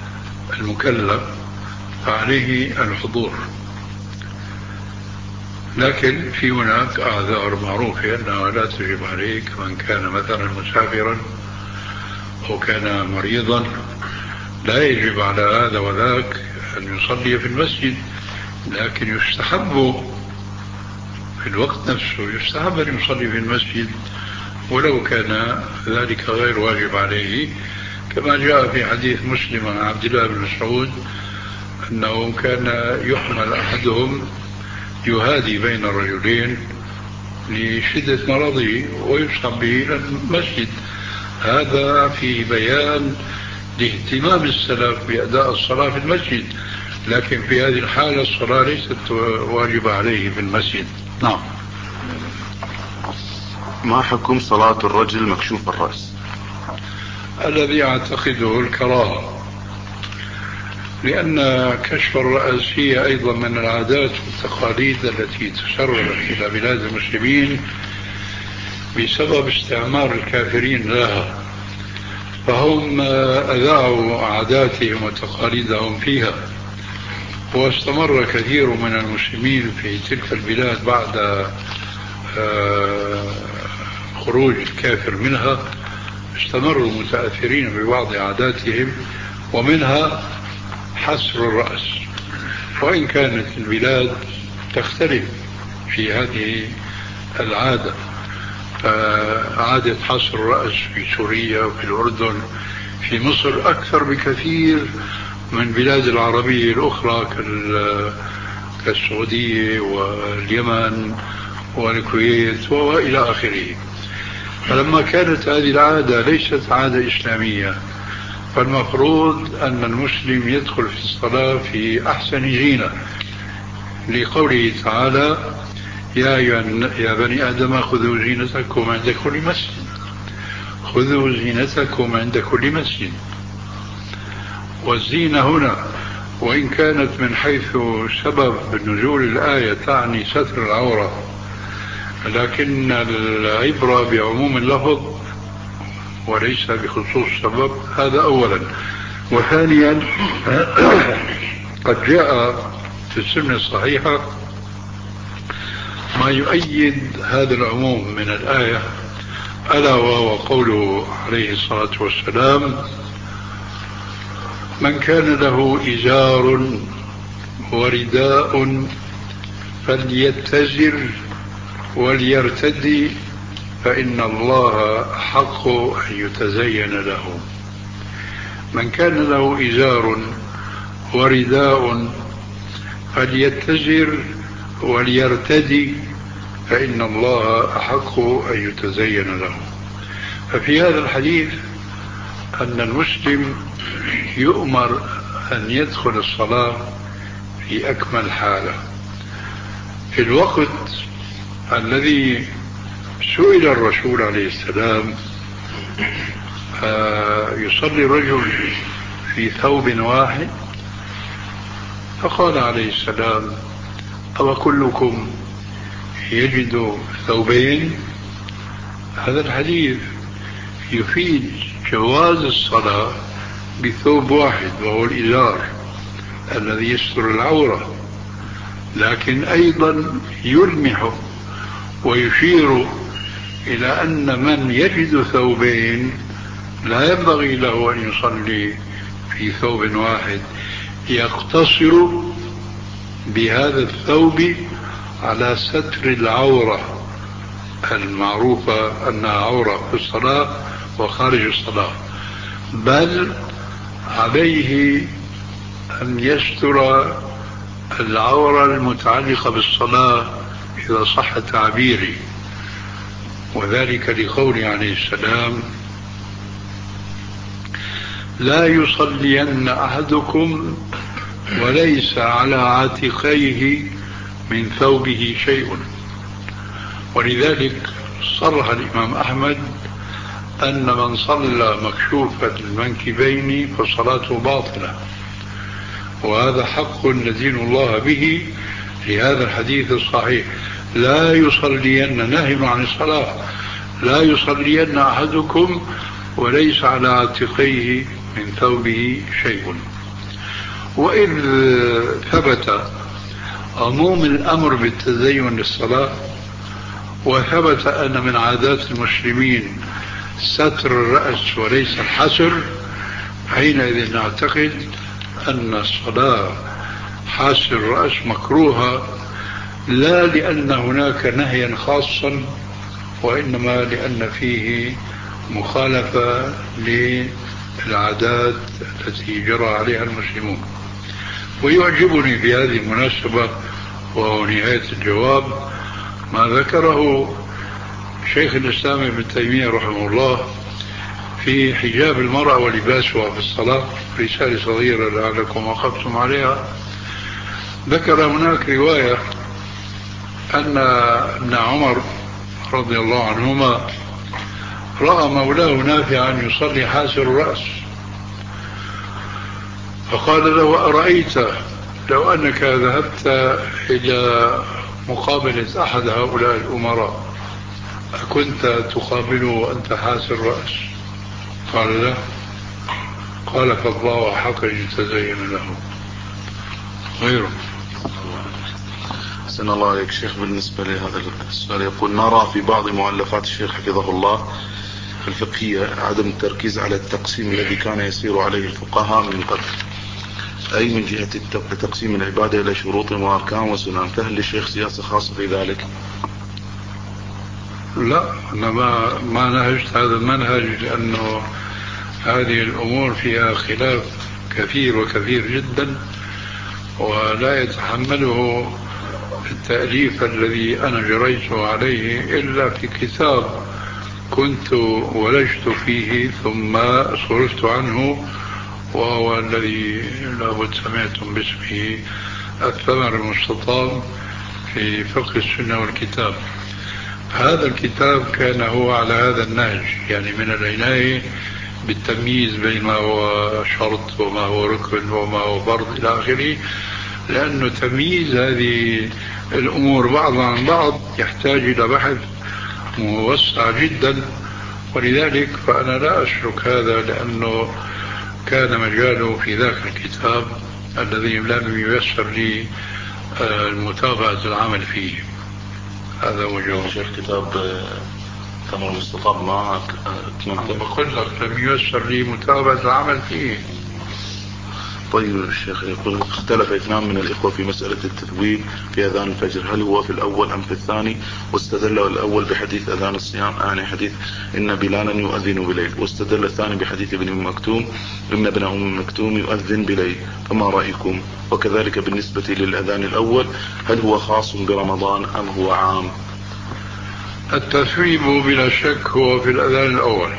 المكلف فعليه الحضور. لكن في هناك أعذار معروفة أنها لا تجب عليك، من كان مثلا مسافرا أو كان مريضا لا يجب على هذا وذاك أن يصلي في المسجد، لكن يستحب في الوقت نفسه يستحب أن يصلي في المسجد ولو كان ذلك غير واجب عليه، كما جاء في حديث مسلم عن عبد الله بن مسعود أنه كان يحمل أحدهم يهادي بين الرجلين لشدة مرضه ويسحب به إلى المسجد. هذا في بيان لاهتمام السلف بأداء الصلاة في المسجد، لكن في هذه الحالة الصلاة ليست واجبة عليه في المسجد. نعم. ما حكم صلاة الرجل مكشوف الرأس؟ الذي أعتقده الكراهة، لأن كشف الرأس هي أيضا من العادات والتقاليد التي تسربت إلى بلاد المسلمين بسبب استعمار الكافرين لها، فهم أذاعوا عاداتهم وتقاليدهم فيها، واستمر كثير من المسلمين في تلك البلاد بعد خروج الكافر منها، استمروا متأثرين ببعض عاداتهم ومنها حسر الرأس، وإن كانت البلاد تختلف في هذه العادة. عادة حسر الرأس في سوريا وفي الأردن في مصر أكثر بكثير من بلاد العربية الأخرى كالسعودية واليمن والكويت وإلى آخره. فلما كانت هذه العادة ليست عادة إسلامية، فالمفروض أن المسلم يدخل في الصلاة في أحسن زينة، لقوله تعالى يا, يا بني آدم خذوا زينتكم عند كل مسجد، خذوا زينتكم عند كل مسجد. والزينة هنا وإن كانت من حيث سبب نزول الآية تعني ستر العورة، لكن العبرة بعموم اللفظ وليس بخصوص سبب، هذا أولا. وثانيا قد جاء في السنة الصحيحة ما يؤيد هذا العموم من الآية، ألا وهو قوله عليه الصلاة والسلام من كان له إزار ورداء فليتزر وليرتدي فإن الله حق أن يتزين له. من كان له إزار ورداء فليتزر وليرتدي فإن الله أحق أن يتزين له. ففي هذا الحديث أن المسلم يؤمر أن يدخل الصلاة في أكمل حالة في الوقت الذي سئل الرسول عليه السلام يصلي الرجل في ثوب واحد، فقال عليه السلام أو كلكم يجد ثوبين؟ هذا الحديث يفيد جواز الصلاة بثوب واحد وهو الإزار الذي يستر العورة، لكن أيضا يلمح ويشير إلى أن من يجد ثوبين لا ينبغي له أن يصلي في ثوب واحد، يقتصر بهذا الثوب على ستر العورة المعروفة أنها عورة في الصلاة وخارج الصلاة، بل عليه أن يستر العورة المتعلقة بالصلاة إذا صح تعبيري، وذلك لقوله عليه السلام لا يصلين أحدكم وليس على عاتقيه من ثوبه شيء. ولذلك صرح الإمام أحمد أن من صلى مكشوف المنكبين فصلاته باطلة، وهذا حق ندين الله به لهذا الحديث الصحيح لا يصلين، نهي عن الصلاة، لا يصلين أحدكم وليس على عاتقيه من ثوبه شيء. وإذ ثبت عموم الأمر بالتزين للصلاة، وثبت أن من عادات المسلمين ستر الرأس وليس الحسر، حينئذ نعتقد أن الصلاة حاسر الرأس مكروهة، لا لأن هناك نهيا خاصا، وإنما لأن فيه مخالفة للعادات التي جرى عليها المسلمون. ويعجبني في هذه المناسبة وهو نهاية الجواب ما ذكره شيخ الإسلام ابن تيمية رحمه الله في حجاب المرأة ولباسها في الصلاة، رسالة صغيرة لعلكم وقفتم عليها. ذكر هناك رواية أن ابن عمر رضي الله عنهما رأى مولاه نافعا يصلي حاسر الرأس، فقال له: أرأيت لو أنك ذهبت إلى مقابلة أحد هؤلاء الأمراء أكنت تقابله وأنت حاسر الرأس؟ قال: لا. قال: فالله حق يتزين له غيره. أحسن الله عليك شيخ. بالنسبة لهذا السؤال يقول: نرى في بعض مؤلفات الشيخ حفظه الله الفقهية عدم التركيز على التقسيم الذي كان يسير عليه الفقهاء من قبل، أي من جهة تقسيم العبادة إلى شروط وأركان وسنن، فهل للشيخ سياسة خاصة في ذلك؟ لا، أنا ما, ما نهجت هذا المنهج، لأنه هذه الأمور فيها خلاف كثير وكثير جدا، ولا يتحمله التأليف الذي أنا جريته عليه إلا في كتاب كنت ولجت فيه ثم صرفت عنه، وهو الذي لابد سمعتم باسمه الثمر المستطاب في فقه السنة والكتاب. هذا الكتاب كان هو على هذا النهج، يعني من العناية بالتمييز بين ما هو شرط وما هو ركن وما هو فرض إلى آخره، لأنه تمييز هذه الأمور بعضها عن بعض يحتاج إلى بحث موسع جدا، ولذلك فأنا لا أشرك هذا، لأنه كان مجاله في ذاك الكتاب الذي لم ييسر لي المتابعة العمل فيه. هذا هو جواب. شيخ كتاب ثمر المستطاب ما أتممت، بقول لك لم ييسر لي متابعة العمل فيه. طيب الشيخ يقول: اختلف اثنان من الإخوة في مسألة التثويب في أذان الفجر، هل هو في الأول أم في الثاني؟ واستدل الأول بحديث أذان الصيام، يعني حديث إن بلالا يؤذن بليل، واستدل الثاني بحديث ابن أم مكتوم إن ابن أم مكتوم يؤذن بليل، فما رأيكم؟ وكذلك بالنسبة للأذان الأول، هل هو خاص برمضان أم هو عام؟ التثويب بلا شك هو في الأذان الأول،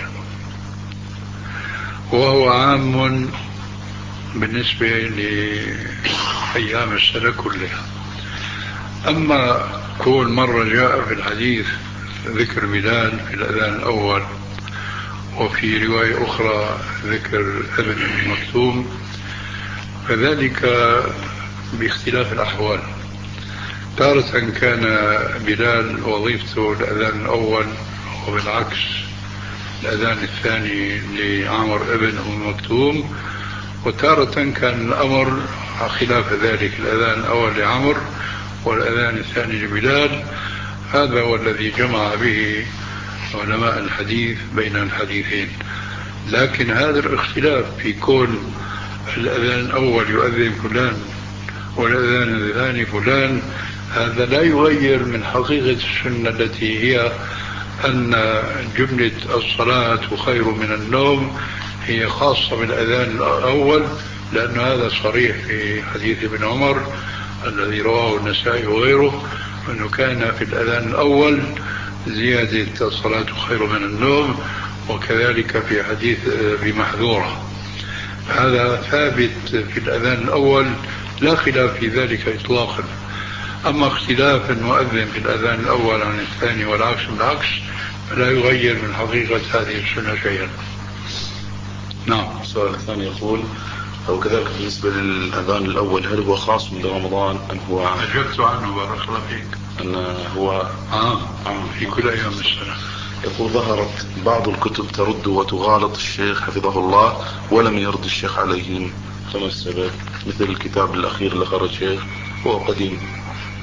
وهو عام بالنسبة لأيام السنة كلها. أما كل مرة جاء في الحديث ذكر بلال في الأذان الأول، وفي رواية أخرى ذكر ابن مكتوم، فذلك باختلاف الأحوال. تارة كان بلال وظيفته الأذان الأول، وبالعكس الأذان الثاني لعمر ابن أم مكتوم، وتارة كان الأمر خلاف ذلك، الأذان الأول لعمر والأذان الثاني لبلال. هذا هو الذي جمع به علماء الحديث بين الحديثين. لكن هذا الاختلاف في كون الأذان الأول يؤذن فلان والأذان الثاني فلان، هذا لا يغير من حقيقة السنة التي هي أن جملة الصلاة خير من النوم هي خاصة بالأذان الأول، لأن هذا صريح في حديث ابن عمر الذي رواه النسائي وغيره، أنه كان في الأذان الأول زيادة الصلاة خير من النوم، وكذلك في حديث بمحذورة. هذا ثابت في الأذان الأول، لا خلاف في ذلك إطلاقا. أما اختلاف المؤذن في الأذان الأول عن الثاني والعكس بالعكس لا يغير من حقيقة هذه السنة شيئا. نعم. السؤال الثاني يقول: أو كذلك بالنسبة للأذان الأول، هل هو خاص برمضان أم هو عام؟ أجبت عنه بارك الله فيك، أن هو عام عام في كل أيام السنة. يقول: ظهرت بعض الكتب ترد وتغالط الشيخ حفظه الله ولم يرد الشيخ عليهم، فما السبب؟ مثل الكتاب الأخير اللي خرج شيخ هو قديم.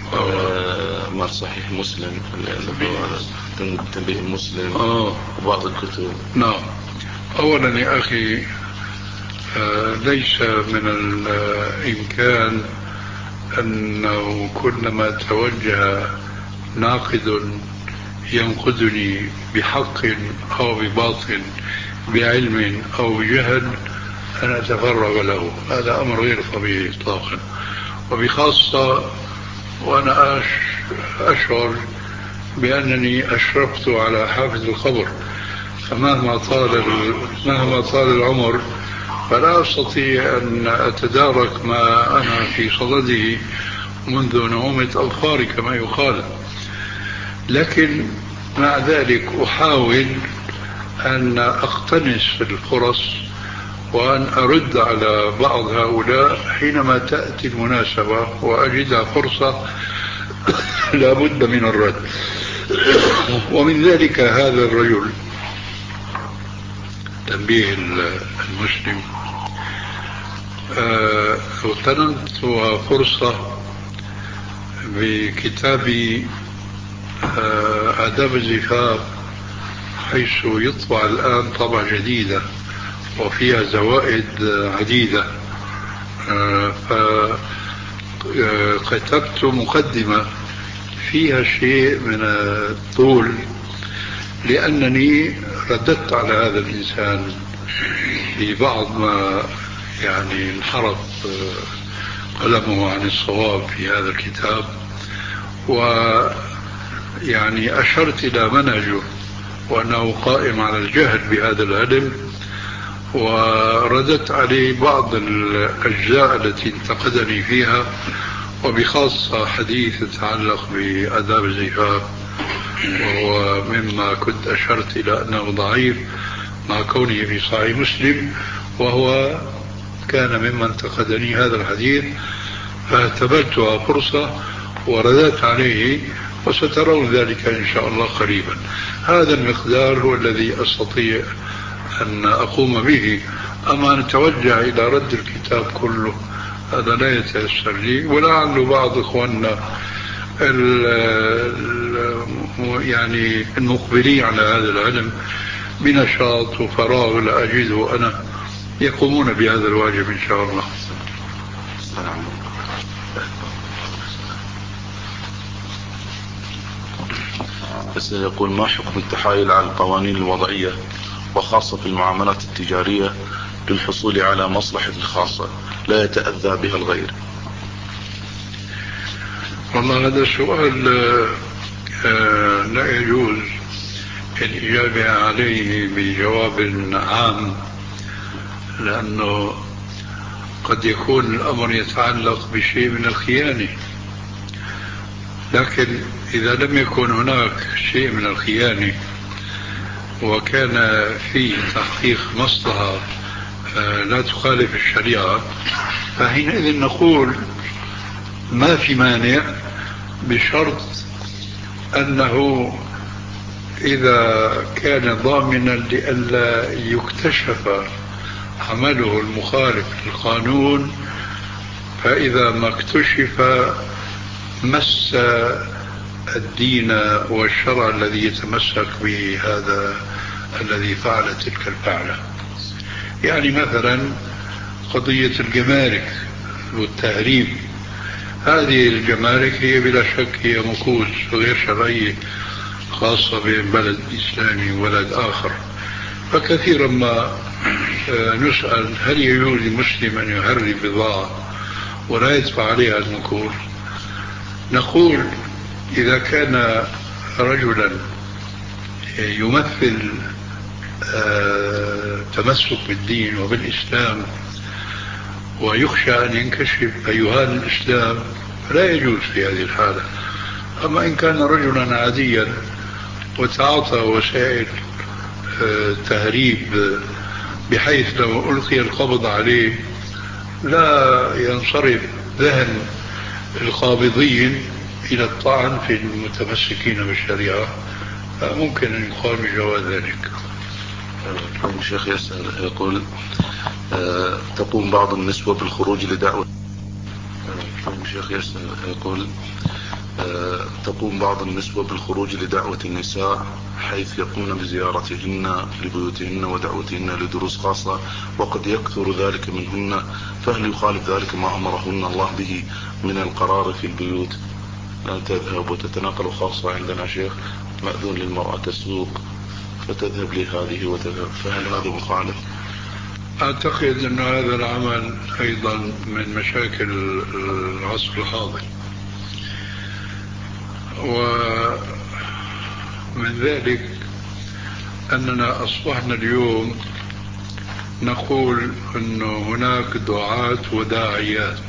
آه، ما صحيح مسلم، تنبيه مسلم آه. وبعض الكتب. نعم. أولا يا أخي، آه ليس من الإمكان أنه كلما توجه ناقد ينقدني بحق أو بباطل، بعلم أو بجهل، أن أتفرغ له. هذا أمر غير طبيعي إطلاقا، وبخاصة وأنا أشعر بأنني أشرفت على حافظ الخبر، فمهما طال مهما طال العمر فلا أستطيع أن أتدارك ما أنا في صدده منذ نعومة أظفاري كما يقال. لكن مع ذلك أحاول أن أقتنص الفرص وأن أرد على بعض هؤلاء حينما تأتي المناسبة وأجدها فرصة لا بد من الرد. ومن ذلك هذا الرجل تنبيه المسلم، اغتنمت فرصة بكتابي آداب الزفاف، حيث يطبع الآن طبعة جديدة وفيها زوائد عديدة، فكتبت مقدمة فيها شيء من الطول، لأنني رددت على هذا الإنسان في بعض ما يعني انحرف قلمه عن الصواب في هذا الكتاب، ويعني أشرت إلى منهجه وأنه قائم على الجهل بهذا العلم، وردت عليه بعض الأجزاء التي انتقدني فيها، وبخاصة حديث يتعلق بآداب الزفاف، وهو مما كنت أشرت إلى أنه ضعيف مع كونه في صحيح مسلم، وهو كان مما انتقدني هذا الحديث، فاعتبرتها فرصة وردت عليه، وسترون ذلك إن شاء الله قريبا. هذا المقدار هو الذي أستطيع أن أقوم به، أما أن أتوجه إلى رد الكتاب كله هذا لا يتيسر لي، ولعل بعض إخواننا يعني المقبلين على هذا العلم بنشاط وفراغ لا أجده أنا يقومون بهذا الواجب إن شاء الله. بس يقول: ما حكم التحايل على القوانين الوضعية وخاصة في المعاملات التجارية للحصول على مصلحة خاصة لا يتأذى بها الغير؟ والله هذا السؤال لا يجوز الإجابة عليه بجواب عام، لأنه قد يكون الأمر يتعلق بشيء من الخيانة، لكن إذا لم يكن هناك شيء من الخيانة وكان في تحقيق مصلحة لا تخالف الشريعة، فحينئذ نقول ما في مانع، بشرط أنه إذا كان ضامنا لئلا يكتشف عمله المخالف للقانون، فإذا ما اكتشف مس الدين والشرع الذي يتمسك به هذا الذي فعل تلك الفعلة. يعني مثلا قضية الجمارك والتهريب، هذه الجمارك هي بلا شك هي مكوس غير شرعية خاصة بين بلد إسلامي وبلد آخر، فكثيرا ما نسأل هل يجوز لمسلم أن يهرب بضاعة ولا يدفع عليها المكوس؟ نقول إذا كان رجلا يمثل تمسك بالدين وبالإسلام ويخشى أن ينكشف فيهان الإسلام فلا يجوز في هذه الحالة. أما إن كان رجلا عاديا وتعاطى وسائل تهريب بحيث لو ألقي القبض عليه لا ينصرف ذهن القابضين إلى الطعن في المتمسكين بالشريعة، ممكن أن يقال بجواز ذلك. الشيخ يسأل يقول: أه تقوم بعض النسوة بالخروج لدعوة. الشيخ يسأل يقول: تقوم بعض النسوة بالخروج لدعوة النساء حيث يقومن بزيارتهن لبيوتهن ودعوتهن لدروس خاصة، وقد يكثر ذلك منهن، فهل يخالف ذلك ما أمرهن الله به من القرار في البيوت؟ لا تذهب وتتناقل، خاصة عندنا شيخ مأذون للمرأة تسوق فتذهب لهذه وتذهب، فهل هذا مخالف؟ أعتقد أن هذا العمل أيضا من مشاكل العصر الحاضر، ومن ذلك أننا أصبحنا اليوم نقول أن هناك دعاة وداعيات،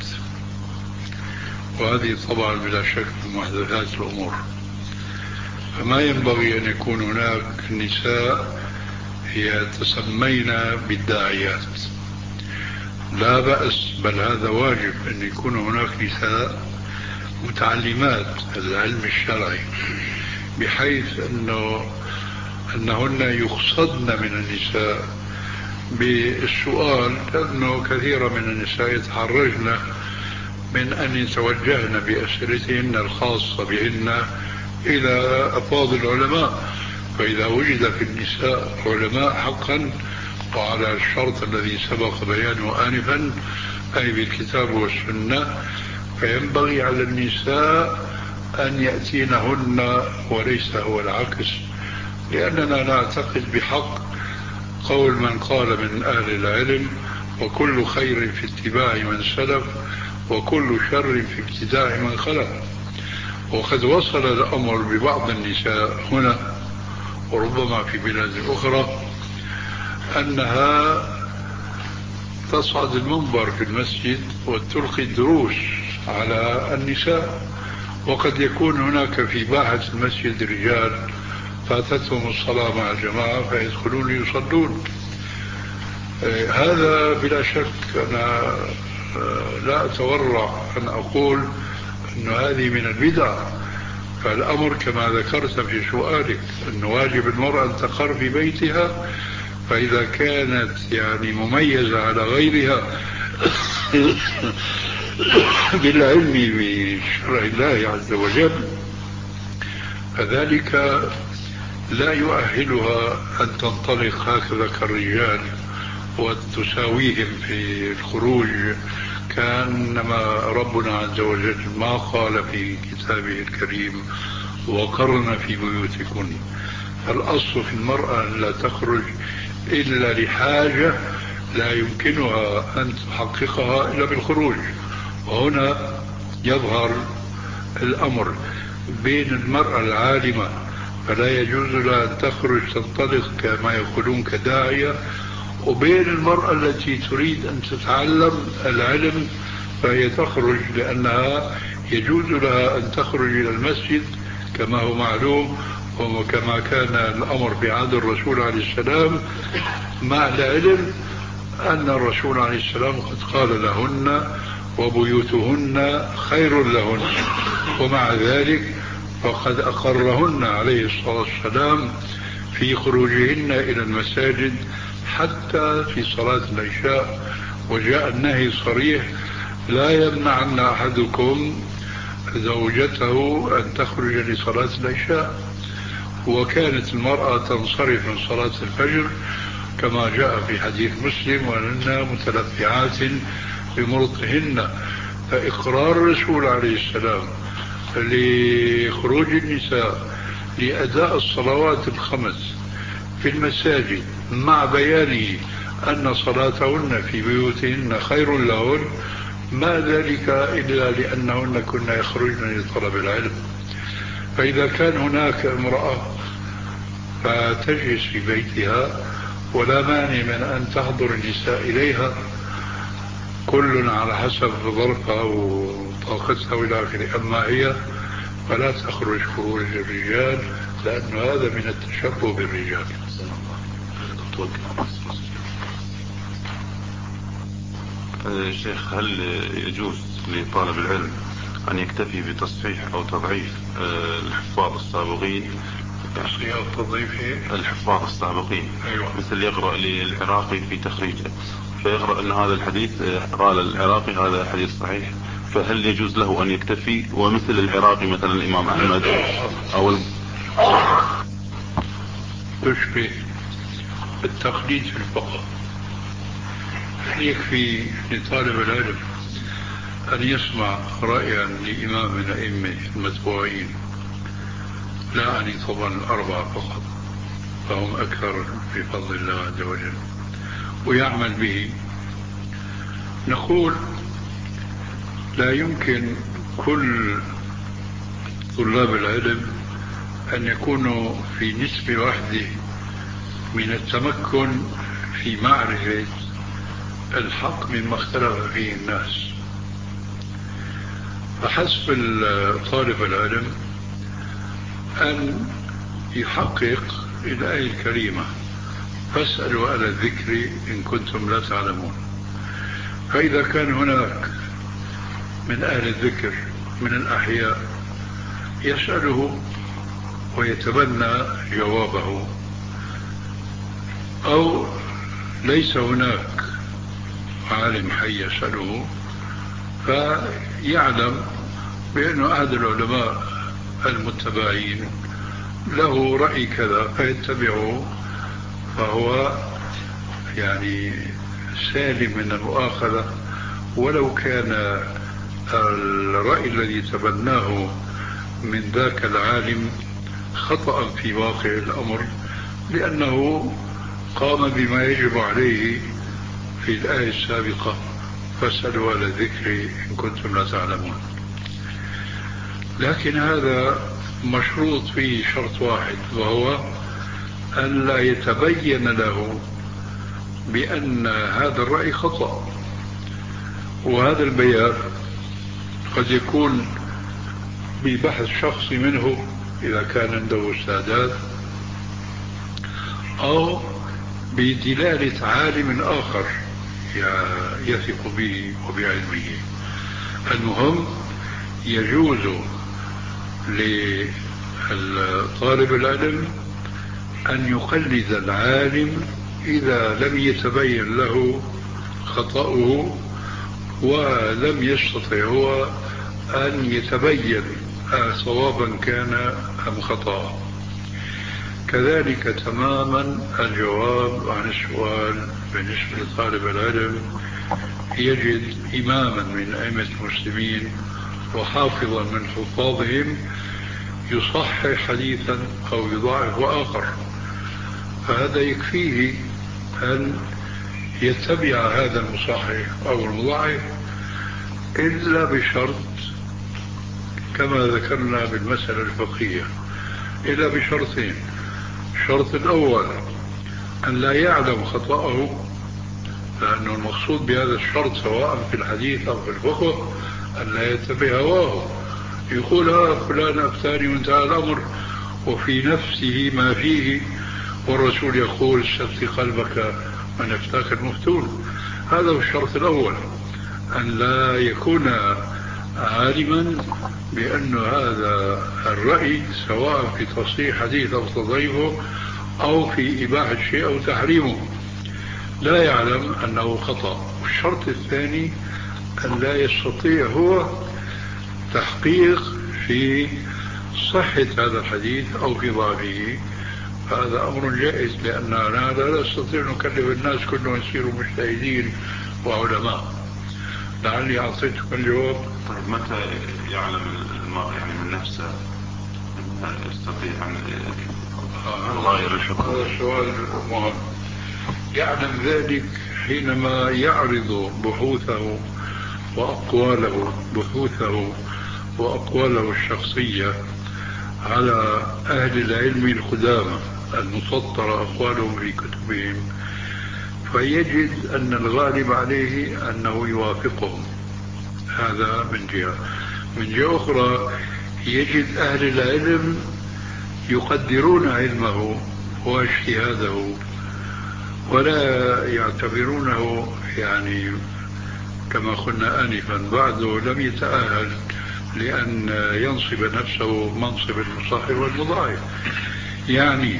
وهذه طبعا بلا شك من محدثات الأمور، فما ينبغي أن يكون هناك نساء يتسمين بالداعيات، لا بأس، بل هذا واجب أن يكون هناك نساء متعلمات العلم الشرعي، بحيث أنه أنهن يقصدن من النساء بالسؤال، لأنه كثير من النساء يتحرجن من أن يتوجهن بأسئلتهن الخاصة بهن إلى أفاضل العلماء، فإذا وجد في النساء علماء حقا وعلى الشرط الذي سبق بيانه آنفا أي بالكتاب والسنة، فينبغي على النساء أن يأتينهن وليس هو العكس، لأننا نعتقد بحق قول من قال من أهل العلم: وكل خير في اتباع من سلف وكل شر في ابتداع من خلف. وقد وصل الأمر ببعض النساء هنا وربما في بلاد أخرى أنها تصعد المنبر في المسجد وتلقي الدروس على النساء، وقد يكون هناك في باحة المسجد رجال فاتتهم الصلاة مع الجماعة فيدخلون يصلون. هذا بلا شك أنا لا أتورع أن أقول أن هذه من البدع، فالأمر كما ذكرت في سؤالك أن واجب المرأة أن تقر في بيتها، فإذا كانت يعني مميزة على غيرها بالعلم بشرع الله عز وجل، فذلك لا يؤهلها أن تنطلق هكذا كالرجال وتساويهم في الخروج، كأنما ربنا عز وجل ما قال في كتابه الكريم: وقرن في بيوتكن. فالأصل في المرأة لا تخرج إلا لحاجة لا يمكنها أن تحققها إلا بالخروج، وهنا يظهر الأمر بين المرأة العالمة فلا يجوز لها أن تخرج تنطلق كما يقولون كداعية، وبين المرأة التي تريد أن تتعلم العلم فهي تخرج لأنها يجوز لها أن تخرج إلى المسجد كما هو معلوم، وكما كان الأمر في عهد الرسول عليه السلام، مع العلم أن الرسول عليه السلام قد قال لهن: وبيوتهن خير لهن، ومع ذلك فقد أقرهن عليه الصلاة والسلام في خروجهن إلى المساجد حتى في صلاة العشاء، وجاء النهي صريح: لا يمنعن أحدكم زوجته أن تخرج لصلاة العشاء. وكانت المرأة تنصرف من صلاة الفجر كما جاء في حديث مسلم: وأننا متلفعات بمرطهن. فإقرار الرسول عليه السلام لخروج النساء لأداء الصلوات الخمس في المساجد مع بيانه أن صلاتهن في بيوتهن خير لهن، ما ذلك إلا لأنهن كنا يخرجن لطلب العلم. فإذا كان هناك امرأة فتجلس في بيتها ولا مانع من أن تحضر النساء إليها، كل على حسب ظرفها وطاقتها والى اخره، اما هي فلا تخرج خروج الرجال، لأن هذا من التشبه بالرجال. شيخ، هل يجوز لطالب العلم أن يكتفي بتصحيح أو تضعيف الحفاظ السابقين؟ تصحيح أو تضعيف الحفاظ السابقين؟ أيوة. مثل يقرأ للعراقي في تخريجه فيقرأ أن هذا الحديث قال العراقي هذا حديث صحيح، فهل يجوز له أن يكتفي ومثل العراقي مثلا الإمام أحمد أو تشبه التقليد في الفقه؟ يكفي لطالب العلم أن يسمع رأيا لإمام من الأئمة المتبوعين، لا أعني طبعا الأربعة فقط فهم أكثر في فضل الله عز وجل، ويعمل به. نقول لا يمكن كل طلاب العلم أن يكونوا في نسبة واحدة من التمكن في معرفة الحق مما اختلف فيه الناس. فحسب طالب العلم أن يحقق الآية الكريمة فاسألوا أهل الذكر إن كنتم لا تعلمون. فإذا كان هناك من أهل الذكر من الأحياء يسأله ويتبنى جوابه، أو ليس هناك عالم حي يسأله فيعلم بأن أحد العلماء المتبعين له رأي كذا فيتبعه، فهو يعني سالم من المؤاخذة ولو كان الرأي الذي تبناه من ذاك العالم خطأ في واقع الأمر، لأنه قام بما يجب عليه في الآية السابقة فاسألوا أهل الذكر إن كنتم لا تعلمون. لكن هذا مشروط فيه شرط واحد، وهو أن لا يتبين له بأن هذا الرأي خطأ. وهذا البيان قد يكون ببحث شخصي منه إذا كان عنده استعداد، أو بدلالة عالم آخر يثق به وبعلمه. المهم يجوز لطالب العلم أن يقلد العالم إذا لم يتبين له خطأه ولم يستطع هو أن يتبين صوابا كان أم خطأ. كذلك تماما الجواب عن السؤال بالنسبة لطالب العلم يجد إماما من أئمة المسلمين وحافظا من حفاظهم يصحح حديثا أو يضاعف آخر، فهذا يكفيه أن يتبع هذا المصحح أو المضاعف، إلا بشرط كما ذكرنا بالمسألة الفقهية، إلا بشرطين. الشرط الأول أن لا يعلم خطأه، لأنه المقصود بهذا الشرط سواء في الحديث أو في الفقه أن لا يتبع هواه، يقول ها فلان أفتاني وانتهى الأمر وفي نفسه ما فيه، والرسول يقول استفتي قلبك من افتاك المفتون. هذا هو الشرط الأول، أن لا يكون عالما بأن هذا الرأي سواء في تصحيح حديث أو تضعيفه أو في إباحة شيء أو تحريمه لا يعلم أنه خطأ. والشرط الثاني أن لا يستطيع هو تحقيق في صحة هذا الحديث أو في ضعفه. هذا أمر جائز، لأننا لا نستطيع نكلف الناس كلهم يصيروا مجتهدين وعلماء. لعلي أعطيتكم الجواب. طيب متى يعلم المرء يعني من نفسه يستطيع أن يغير الحكم؟ هذا السؤال مهم. يعلم ذلك حينما يعرض بحوثه وأقواله بحوثه وأقواله الشخصية على أهل العلم القدامى المسطرة أقوالهم في كتبهم، فيجد أن الغالب عليه أنه يوافقهم. هذا من جهة. من جهة أخرى يجد أهل العلم يقدرون علمه واجتهاده ولا يعتبرونه يعني كما قلنا آنفا بعده لم يتأهل لأن ينصب نفسه منصب المصحح والمضاعف. يعني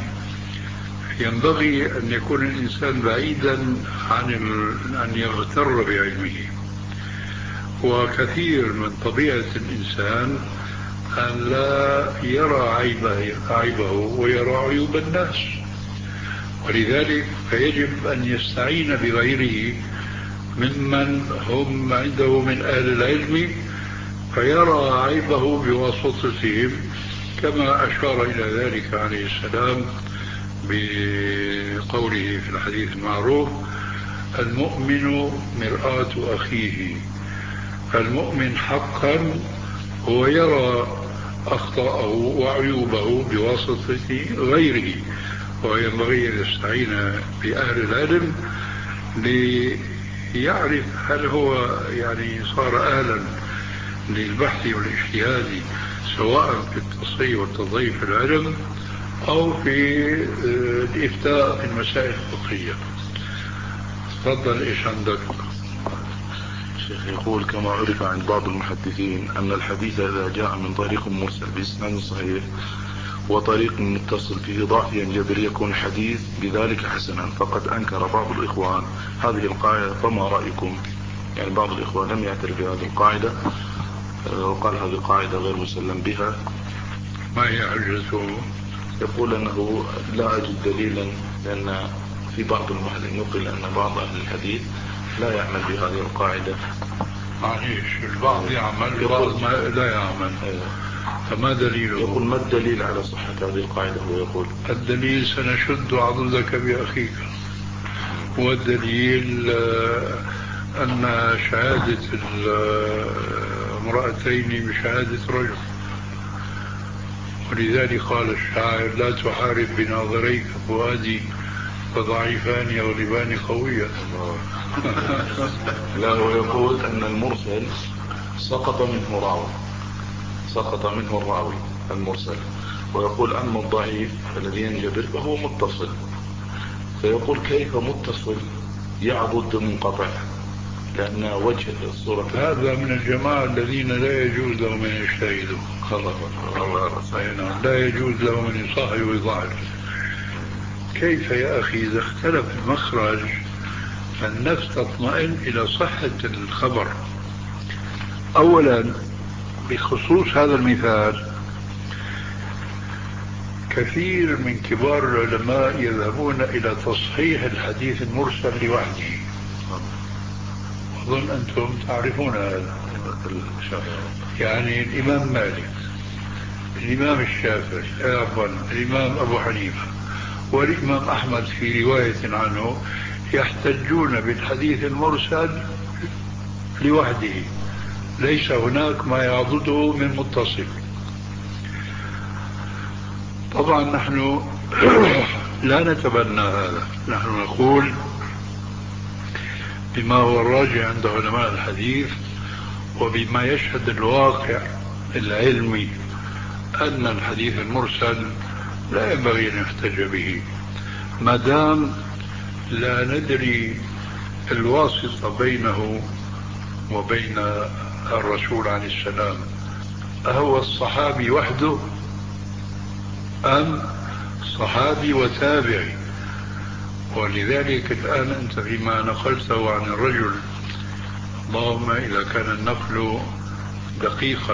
ينبغي أن يكون الإنسان بعيدا عن أن يغتر بعلمه، وكثير من طبيعة الإنسان أن لا يرى عيبه, عيبه ويرى عيوب الناس، ولذلك فيجب أن يستعين بغيره ممن هم عنده من أهل العلم فيرى عيبه بواسطتهم، كما أشار إلى ذلك عليه السلام بقوله في الحديث المعروف: المؤمن مرآة أخيه. المؤمن حقا هو يرى أخطاءه وعيوبه بواسطة غيره، وينبغي أن يستعين بأهل العلم ليعرف هل هو يعني صار أهلا للبحث والاجتهاد سواء في التصحيح والتضعيف في العلم أو في الإفتاء في المسائل الفقهية. تفضل، إيش عندك؟ الشيخ يقول: كما عرف عند بعض المحدثين أن الحديث إذا جاء من طريق مرسل بإسناد صحيح وطريق متصل فيه ضعف ينجبر يكون حديث بذلك حسنا، فقد أنكر بعض الإخوان هذه القاعدة، فما رأيكم؟ يعني بعض الإخوان لم يعترف بهذه القاعدة وقال هذه قاعدة غير مسلم بها. ما هي حجته؟ يقول أنه لا أجد دليلا، لأن في بعض المحدثين يقول أن بعض أهل الحديث لا يعمل بهذه القاعدة. معليش، البعض يعمل البعض ما لا يعمل. أيوة. فما دليله؟ يقول: ما الدليل على صحة هذه القاعدة؟ هو يقول: الدليل سنشد عضدك بأخيك. والدليل أن شهادة المرأتين بشهادة رجل، ولذلك قال الشاعر: لا تحارب بناظريك فؤادي فضعيفان يغلبان قويا. لا، هو يقول أن المرسل سقط منه راوي، سقط منه الراوي المرسل، ويقول أما الضعيف الذي ينجبر فهو متصل. فيقول: كيف متصل يعبد منقطع؟ لأن وجه الصورة هذا من الجماعة الذين لا يجوز لهم أن يجتهدوا. لا يجوز لهم أن يصححوا ويضعفوا. كيف يا أخي إذا اختلف المخرج فالنفس تطمئن إلى صحة الخبر؟ أولا، بخصوص هذا المثال، كثير من كبار العلماء يذهبون إلى تصحيح الحديث المرسل لوحده. أظن أنتم تعرفون هذا. يعني الإمام مالك، الإمام الشافعي، الإمام أبو حنيفة، والإمام أحمد في رواية عنه يحتجون بالحديث المرسل لوحده، ليس هناك ما يعضده من متصل. طبعا نحن لا نتبنى هذا، نحن نقول بما هو الراجح عند علماء الحديث وبما يشهد الواقع العلمي أن الحديث المرسل لا ينبغي أن يحتج به، ما دام لا ندري الواسطة بينه وبين الرسول عليه السلام، أهو الصحابي وحده أم صحابي وتابعي؟ ولذلك الآن أنت فيما نقلته عن الرجل، اللهم إذا كان النقل دقيقا،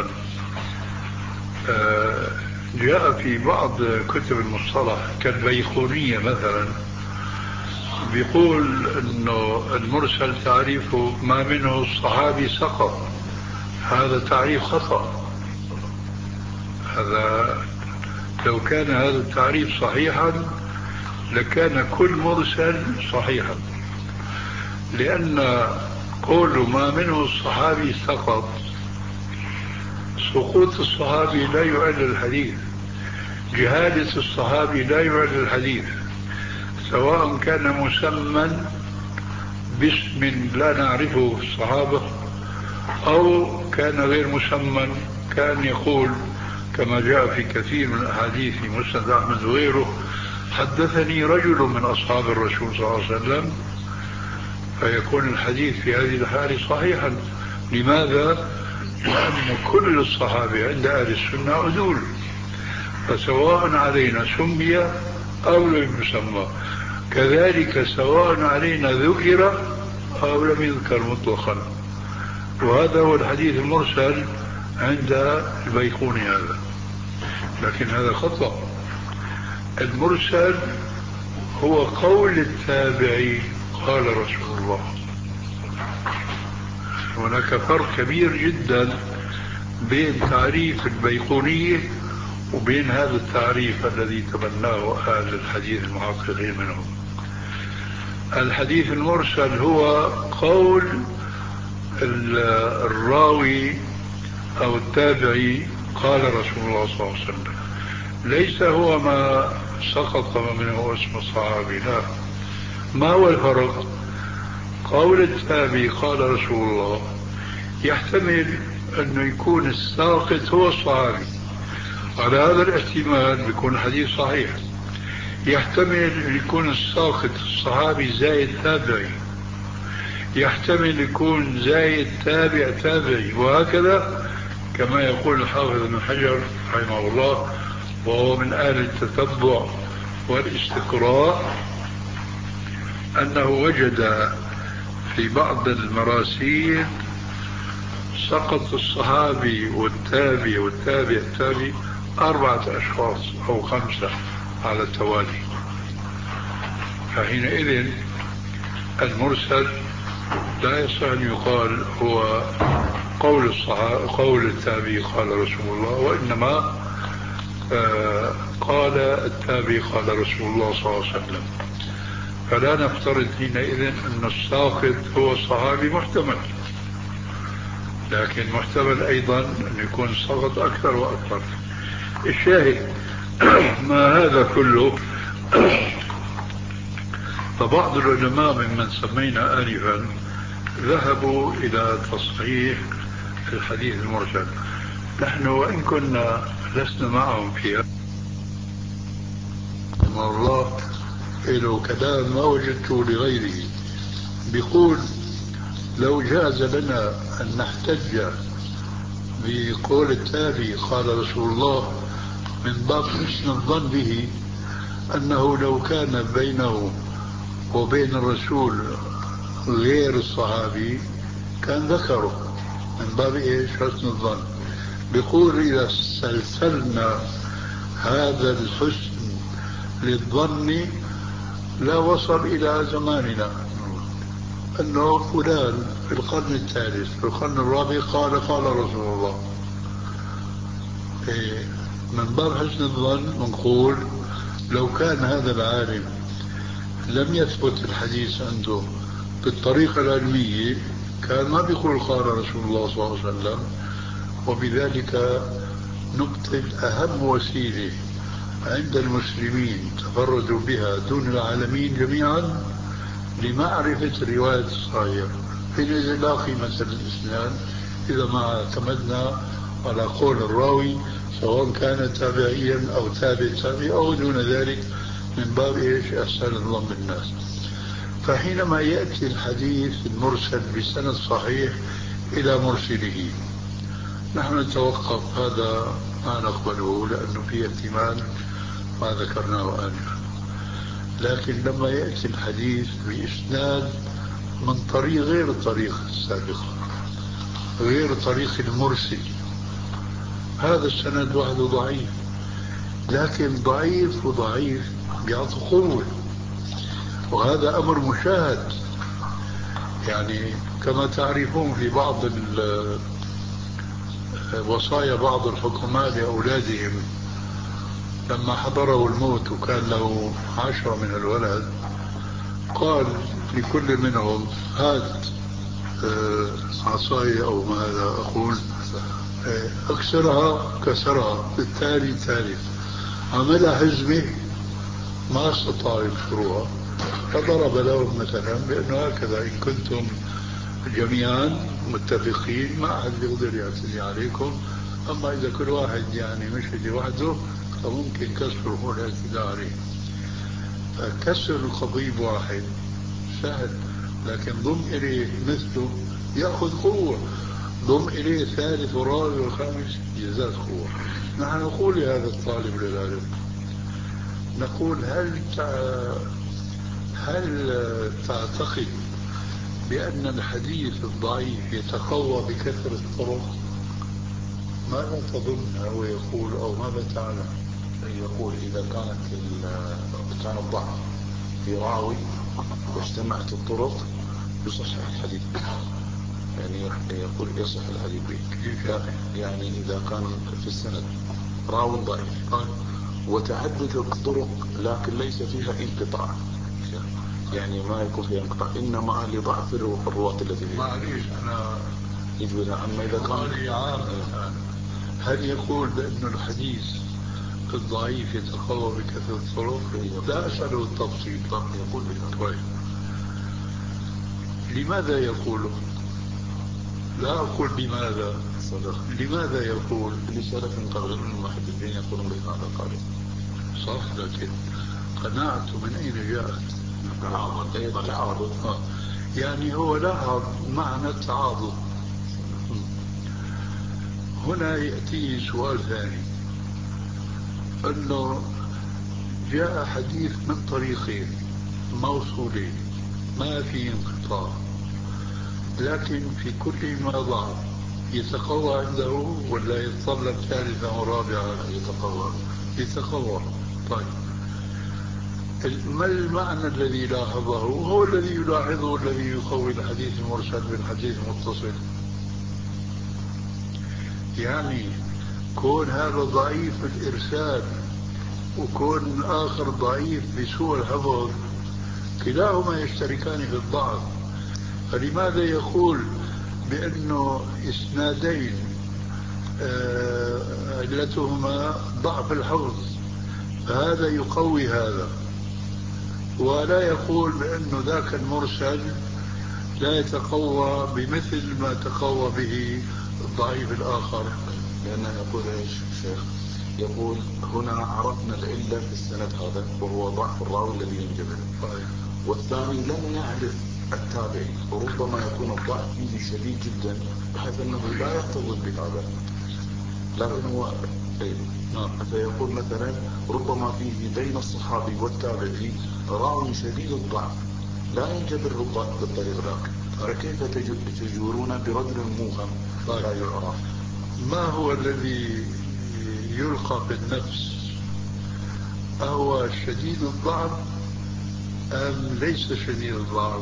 جاء في بعض كتب المصطلح كالبيقونية مثلا بيقول أنه المرسل تعريفه ما منه الصحابي سقط. هذا تعريف خطأ. هذا لو كان هذا التعريف صحيحا لكان كل مرسل صحيحا، لأن قول ما منه الصحابي سقط، سقوط الصحابي لا يعل الحديث، جهالة الصحابي لا يعل الحديث، سواء كان مسمى باسم لا نعرفه في الصحابة أو كان غير مسمى، كان يقول كما جاء في كثير من الأحاديث في مسند أحمد وغيره: حدثني رجل من أصحاب الرسول صلى الله عليه وسلم، فيكون الحديث في هذه الحالة صحيحا. لماذا؟ لأن كل الصحابة عند أهل السنة عدول، فسواء علينا سمي أو لم يسمى، كذلك سواء علينا ذكر أو لم يذكر مطلقا. وهذا هو الحديث المرسل عند البيقوني هذا. لكن هذا خطأ. المرسل هو قول التابعي قال رسول الله. هناك فرق كبير جدا بين تعريف البيقونية وبين هذا التعريف الذي تبناه أهل الحديث المحققين منهم. الحديث المرسل هو قول الراوي أو التابعي قال رسول الله صلى الله عليه وسلم، ليس هو ما سقط منه اسم الصحابي. لا. ما هو الفرق؟ قول التابعي قال رسول الله يحتمل أنه يكون الساقط هو الصحابي، على هذا الاحتمال بيكون الحديث صحيح. يحتمل أن يكون الساقط الصحابي زائد تابعي، يحتمل يكون زائد تابع تابعي، وهكذا كما يقول الحافظ ابن حجر رحمه الله، وهو من أهل التتبع والاستقراء، أنه وجد في بعض المراسيل سقط الصحابي والتابع والتابع التابع أربعة أشخاص أو خمسة على التوالي. فحينئذ المرسل لا يصح أن يقال هو قول الصحابي قول التابعي قال رسول الله، وإنما آه قال التابعي قال رسول الله صلى الله عليه وسلم. فلا نفترض حينئذ أن الساقط هو الصحابي. محتمل، لكن محتمل أيضا أن يكون السقط أكثر وأكثر. الشاهد ما هذا كله فبعض العلماء ممن سمينا آنفا ذهبوا إلى تصحيح الحديث المرسل. نحن وإن كنا لسنا معهم فيها، الله له كلام ما وجدته لغيره، بيقول لو جاز لنا أن نحتج بقول التابعي قال رسول الله من باب حسن الظن به، أنه لو كان بينه وبين الرسول غير الصحابي كان ذكره، من باب إيش؟ حسن الظن. بيقول إذا سلسلنا هذا الحسن للظن لا وصل إلى زماننا، أنه فلان في القرن الثالث في القرن الرابع قال قال رسول الله. إيه من باب حسن الظن نقول لو كان هذا العالم لم يثبت الحديث عنده بالطريقة العلمية كان ما بيقول قال رسول الله صلى الله عليه وسلم. وبذلك نبطل أهم وسيلة عند المسلمين تفردوا بها دون العالمين جميعا لمعرفة الرواية الصحيحة. حينئذ لا قيمة للإسلام إذا ما اعتمدنا على قول الراوي سواء كان تابعيا أو تابع تابعي أو دون ذلك، من باب إيش؟ أحسن الظن بالناس. فحينما يأتي الحديث المرسل بسند صحيح إلى مرسله نحن نتوقف، هذا ما نقبله لأنه فيه احتمال ما ذكرناه آنفا. لكن لما يأتي الحديث بإسناد من طريق غير الطريق السابقة، غير طريق المرسل، هذا السند وحده ضعيف، لكن ضعيف وضعيف بيعطي قوة، وهذا أمر مشاهد. يعني كما تعرفون في بعض وصايا بعض الحكومات لأولادهم لما حضره الموت وكان له عشرة من الولد قال لكل منهم هات عصاية أو ماذا أقول اكسرها، كسرها، بالتالي ثالث عملها حزمة ما استطاعوا يكسروها، فضرب لهم مثلا بأنه هكذا إن كنتم جميعا متفقين ما أحد يقدر يعتدي عليكم، أما إذا كل واحد يعني مش لوحده فممكن كسره هو الاعتداء عليه. فكسر القضيب واحد سهل، لكن ضم إليه مثله يأخذ قوة، ضم إليه ثالث ورابع وخامس يزداد قوة. نحن نقول لهذا الطالب للعلم، نقول هل تع... هل تعتقد بأن الحديث الضعيف يتقوى بكثرة الطرق؟ ماذا تظن هو يقول أو ماذا تعلم؟ يقول إذا كانت كان الضعف في راوي واجتمعت الطرق يصحح الحديث، يعني يقول يصح الحديث به. يعني إذا كان في السند راوي ضعيف وتعدد الطرق لكن ليس فيها انقطاع، يعني ما يكون فيها انقطاع إنما لضعف الرواة الذين معليش أنا يجوز. أما إذا كان عام هل يقول بأن الحديث الضعيف يتقوى بكثرة الطرق؟ لا أسأله التفصيل. يقول طيب لماذا يقوله؟ لا أقول بماذا، صدق. لماذا يقول؟ لسلف قبل المحدثين يقولون بهذا القول. صح، لكن قناعته من أين جاءت؟ تعارض. آه. يعني هو لاحظ معنى التعاضد. هنا يأتي سؤال ثاني، أنه جاء حديث من طريقين موصولين ما في انقطاع، لكن في كل ما ضعف يتقوى عنده ولا يتطلب ثالثة ورابعة؟ يتقوى. يتقوى. طيب ما المعنى الذي لاحظه؟ هو الذي يلاحظه الذي يقوي الحديث المرسل بالحديث المتصل. يعني كون هذا ضعيف الإرسال وكون آخر ضعيف بسوء الحفظ كلاهما يشتركان في الضعف، فلماذا يقول بأنه إسنادين علتهما ضعف الحفظ فهذا يقوي هذا، ولا يقول بأنه ذاك المرسل لا يتقوى بمثل ما تقوى به الضعيف الآخر؟ لأنه يقول إيش شيخ؟ يقول هنا عرفنا العلة في السند هذا وهو ضعف الراوي الذي ينجبر. والثاني لم يعرف التابعي، وربما يكون الضعف فيه شديد جدا بحيث أنه لا يحتضن بهذا، لكن هو فيقول مثلا ربما فيه بين الصحابي والتابعي راوي شديد الضعف لا ينجبر بالطريق ذاك، فكيف تجورون برجل موهم لا يعرف؟ ما هو الذي يلقى في النفس؟ أهو شديد الضعف أم ليس شديد الضعف؟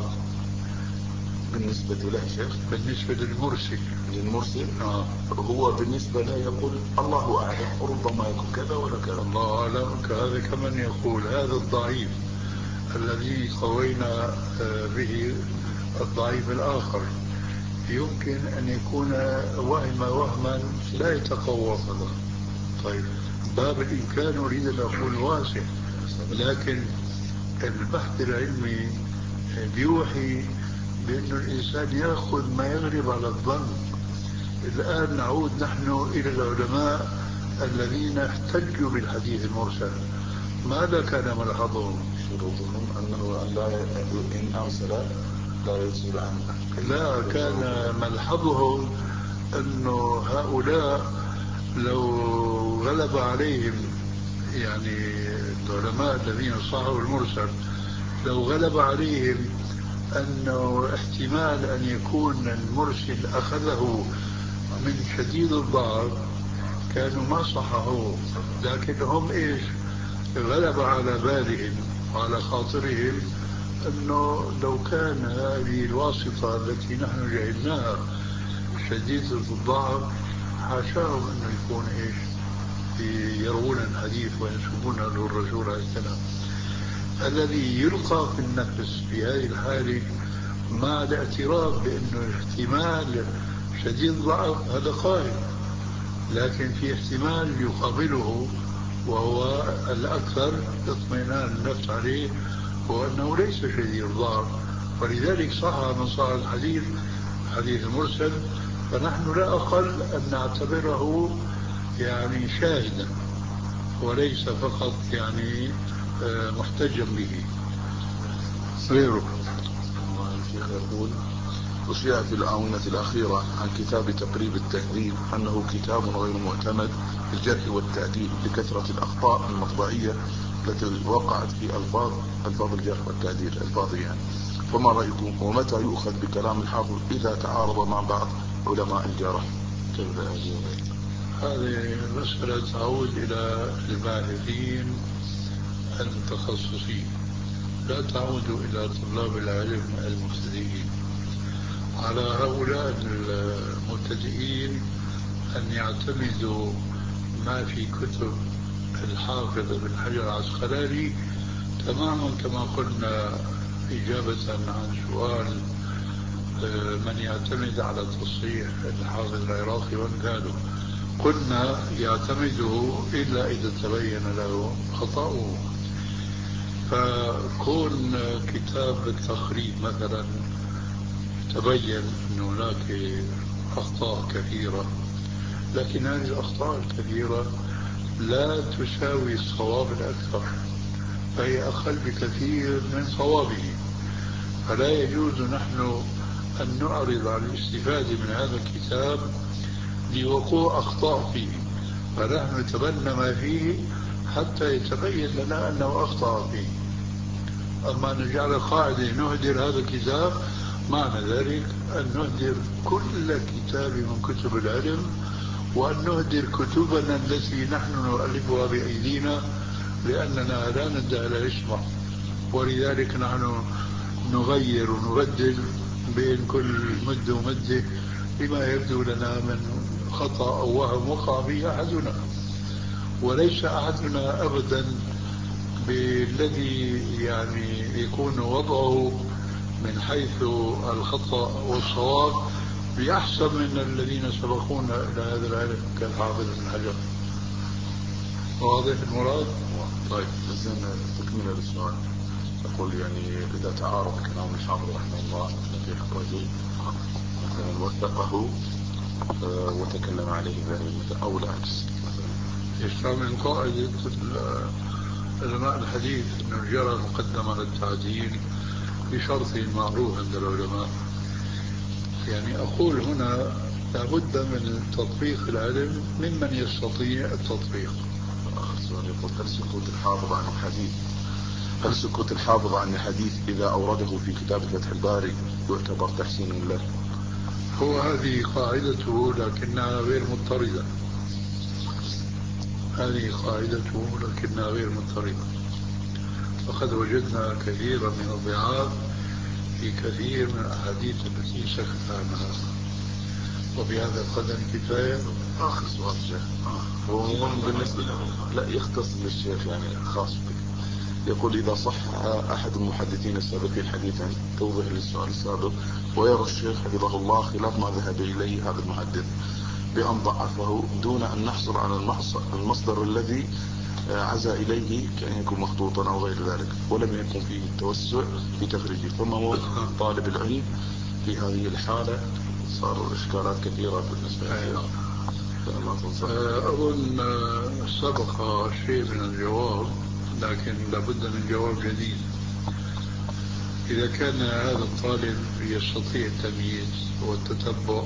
بالنسبة له شيخ، بالنسبة للمرسل للمرسل آه. هو بالنسبة له يقول الله أعلم، ربما يكون كذا ولا كذا. الله أعلم. كهذا كمن يقول هذا الضعيف الذي قوينا به الضعيف الآخر يمكن أن يكون وهم وهما لا يتقوى. طيب باب الإمكان أريد أن أقول واسع، لكن البحث العلمي بيوحي بأن الإنسان يأخذ ما يغلب على الظن. الآن نعود نحن إلى العلماء الذين احتجوا بالحديث المرسل، ماذا كان ملحظهم؟ شروطهم أنه لا إن أرسل لا يرسل عنه. لا، كان ملحظهم أنه هؤلاء لو غلب عليهم، يعني العلماء الذين صححوا المرسل لو غلب عليهم أنه احتمال أن يكون المرسل أخذه من شديد الضعف كانوا ما صححوه، لكن هم إيش غلب على بالهم وعلى خاطرهم أنه لو كان هذه الواسطة التي نحن جهلناها شديدة الضعف حاشاهم أنه يكون إيش يروون الحديث وينسبون له الرسول عليه السلام. الذي يلقى في النفس في هذه الحالة مع الاعتراف بأنه احتمال شديد الضعف هذا قائم، لكن في احتمال يقابله وهو الأكثر اطمئنان النفس عليه وأنه ليس شديد الضعف، ولذلك صح من صح الحديث حديث المرسل، فنحن لا أقل أن نعتبره يعني شاهدا وليس فقط يعني محتجا به. غيره الشيخ يقول أشيع في الآونة الأخيرة عن كتاب تقريب التهذيب أنه كتاب غير معتمد في الجرح والتعديل لكثرة الأخطاء المطبعية التي وقعت في ألفاظ ألفاظ الجرح والتعديل ألفاظ يعني، فما رأيكم؟ ومتى يؤخذ بكلام الحافظ إذا تعارض مع بعض علماء الجرح؟ هذه مسألة تعود إلى الباحثين المتخصصين، لا تعود إلى طلاب العلم المبتدئين. على هؤلاء المبتدئين أن يعتمدوا ما في كتب الحافظ ابن حجر العسقلاني تماما كما قلنا إجابة عن سؤال من يعتمد على تصحيح الحافظ العراقي وامثاله. قلنا يعتمده إلا إذا تبين له خطأه. فكون كتاب التخريج مثلا تبين أن هناك أخطاء كثيرة، لكن هذه الأخطاء الكثيرة لا تساوي الصواب الأكثر، فهي أقل بكثير من صوابه. فلا يجوز نحن أن نعرض عن الاستفادة من هذا الكتاب لوقوع أخطاء فيه، فنحن نتبنى ما فيه حتى يتبين لنا أنه أخطأ فيه. أما نجعل قاعدة نهدر هذا الكتاب، معنى ذلك أن نهدر كل كتاب من كتب العلم، وأن نهدر كتبنا التي نحن نؤلفها بأيدينا، لأننا لا ندعي العصمة، ولذلك نحن نغير ونبدل بين كل مد ومده بما يبدو لنا من خطأ أو وهم وقع به أحدنا. وليس أحدنا أبدا بالذي يعني يكون وضعه من حيث الخطأ والصواب بأحسن من الذين سبقونا إلى هذا العلم كالحافظ بن حجر. واضح المراد؟ طيب، إذن تكمل السؤال. أقول يعني إذا تعارض كلام الحافظ رحمه الله في حق رجل مثلا وثقه وتكلم عليه ذلك أو العكس، يستعمل قاعدة علماء الحديث أنه جرى مقدم على التعديل بشرط معروف عند العلماء. يعني أقول هنا لابد من تطبيق العلم ممن يستطيع التطبيق. هل سكوت الحافظ عن الحديث هل سكوت الحافظ عن الحديث إذا أورده في كتاب فتح الباري يعتبر تحسين له؟ هو هذه قاعدته لكنها غير مضطردة. هذه قاعدته لكنها غير مضطردة. فقد وجدنا كثيرا من الضعاف في كثير من الأحاديث التي سكت عنها، وبهذا القدر كفاية. آخر سؤال شيخ، هو بالنسبة لا يختص للشيخ يعني خاص بك. يقول إذا صح أحد المحدثين السابقين حديثا توضح للسؤال السابق، ويرى الشيخ حفظه الله خلاف ما ذهب إليه هذا المحدث بأن ضعفه دون أن نحصل على المصدر الذي عزى إليه، كأن يكون مخطوطا أو غير ذلك، ولم يكن فيه التوسع في تخريجه، فما هو طالب العلم في هذه الحالة؟ صار إشكالات كثيرة بالنسبة له. أظن سبق شيء من الجواب، لكن لابد من جواب جديد. إذا كان هذا الطالب يستطيع التمييز والتتبع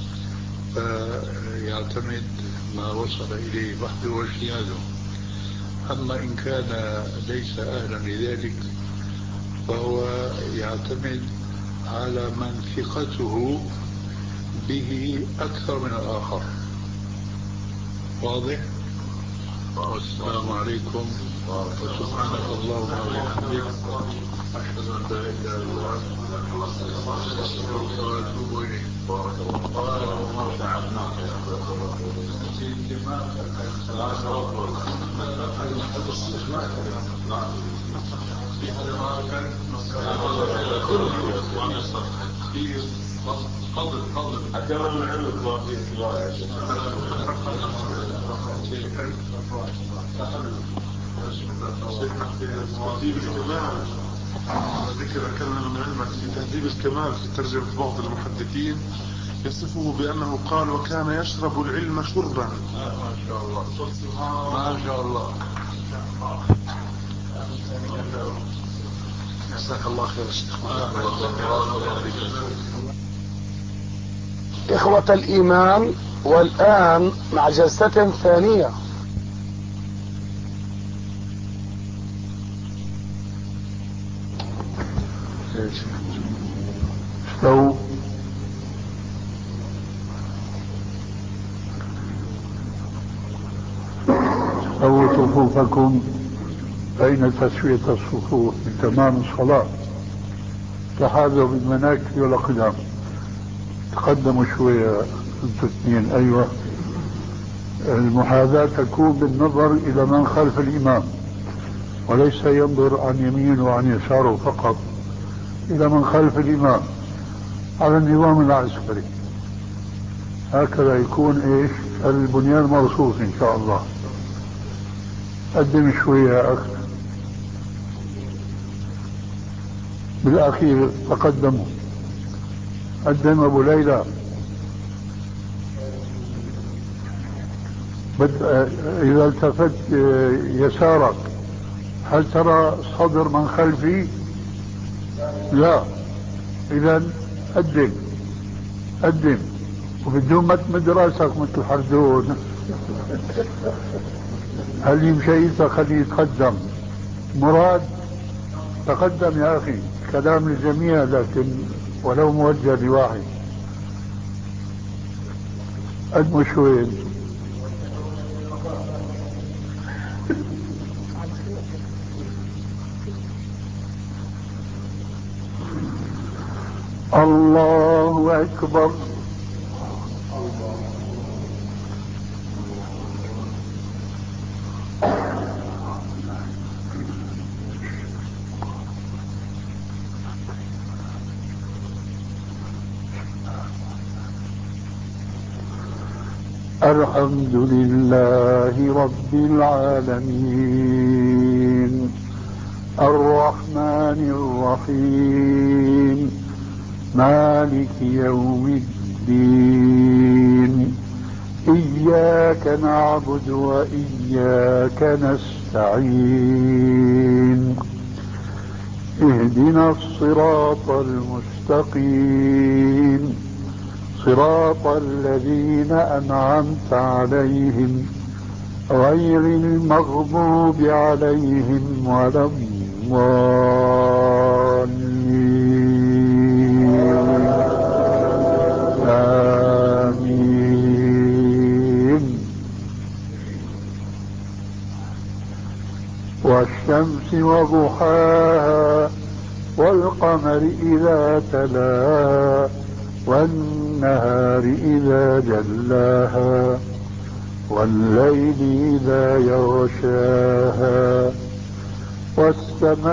فيعتمد ما وصل إليه بحثه واجتهاده. أما إن كان ليس أهلا لذلك فهو يعتمد على من ثقته به أكثر من الآخر. واضح؟ والسلام عليكم وسبحانك اللهم وبحمدك أشهد أن لا إله إلا أنت أستغفرك وأتوب إليك. بارك الله فيك. تفضل تفضل. أكمل من علمك ما فيه اتباع يا شيخ. تهذيب الكمال، ذكر كلمة من علمك في تهذيب الكمال في ترجمة بعض المحدثين يصفه بأنه قال وكان يشرب العلم شربا. ما شاء الله ما شاء الله. جزاك الله خير الشيخ. إخوة الإيمان، والآن مع جلسة ثانية. ايش لو سووا صفوفكم فإن تسوية الصفوف من تمام الصلاة. تحاذوا بالمناكب والأقدام. تقدموا شوية انتوا اثنين. أيوة، المحاذاة تكون بالنظر إلى من خلف الإمام، وليس ينظر عن يمينه وعن يساره فقط، إلى من خلف الإمام على النظام العسكري. هكذا يكون إيش البنيان مرصوص إن شاء الله. قدم شوية يا أخ. بالأخير تقدموا. قدم أبو ليلى. إذا التفت يسارك هل ترى صدر من خلفي؟ لا. إذا قدم قدم وبدون ما تمد راسك مثل حردون. هل يمشي خليه يتقدم. مراد تقدم يا أخي. كلام للجميع لكن ولو موجه لواحد. قدموا شوي. الله أكبر. الحمد لله رب العالمين الرحمن الرحيم مالك يوم الدين إياك نعبد وإياك نستعين اهدنا الصراط المستقيم صراط الذين أنعمت عليهم غير المغضوب عليهم ولا الضالين آمين. والشمس وضحاها والقمر إذا تلاها والنهار إذا جلاها والليل إذا يغشاها والسماء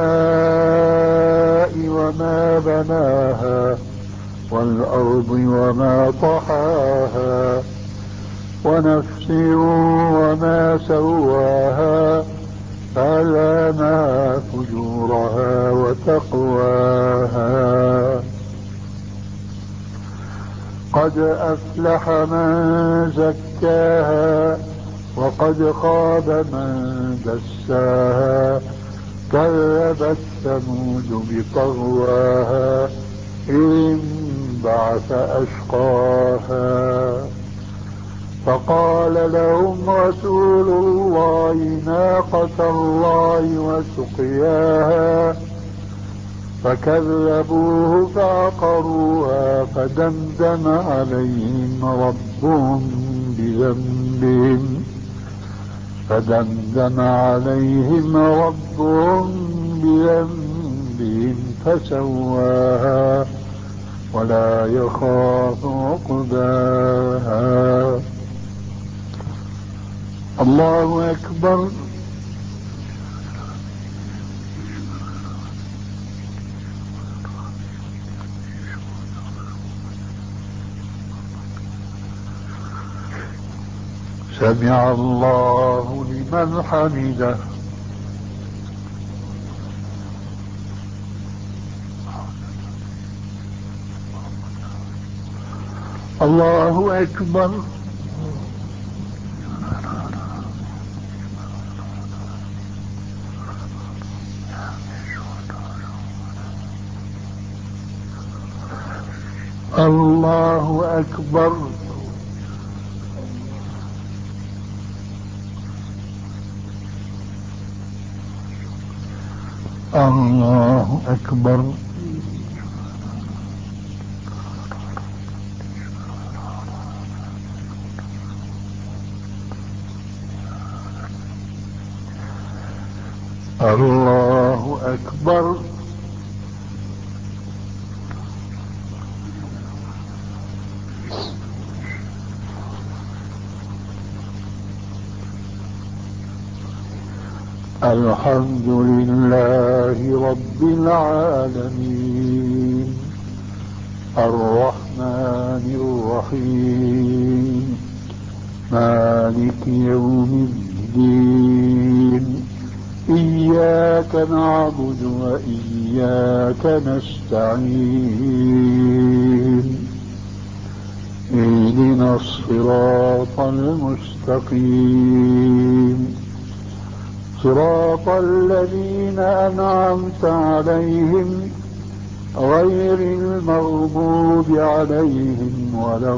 وما بناها والأرض وما طحاها ونفس وما سواها فألهمها فجورها وتقواها قد أفلح من زكاها وقد خاب من دساها كذبت ثمود بطغواها إذ انبعث أشقاها فقال لهم رسول الله ناقة الله وسقياها فكذبوه فعقروها فدمدم عليهم ربهم بذنبهم فدمدم عليهم ربهم بذنبهم فسواها ولا يخاف عقباها. الله أكبر. سمع الله لمن حمده. الله أكبر. الله أكبر. الله أكبر. الله أكبر. الحمد لله رب العالمين الرحمن الرحيم مالك يوم الدين إياك نعبد وإياك نستعين اهدنا الصراط المستقيم صراط الذين أنعمت عليهم غير المغضوب عليهم ولا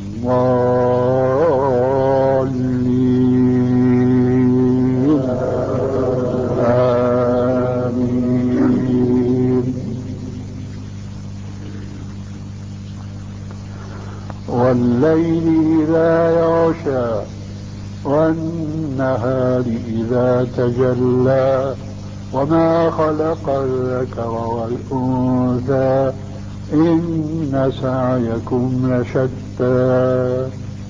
الضالين آمين. والليل إذا يغشى والنهار إذا تجلى وما خلق الذكر والأنثى إن سعيكم لشتى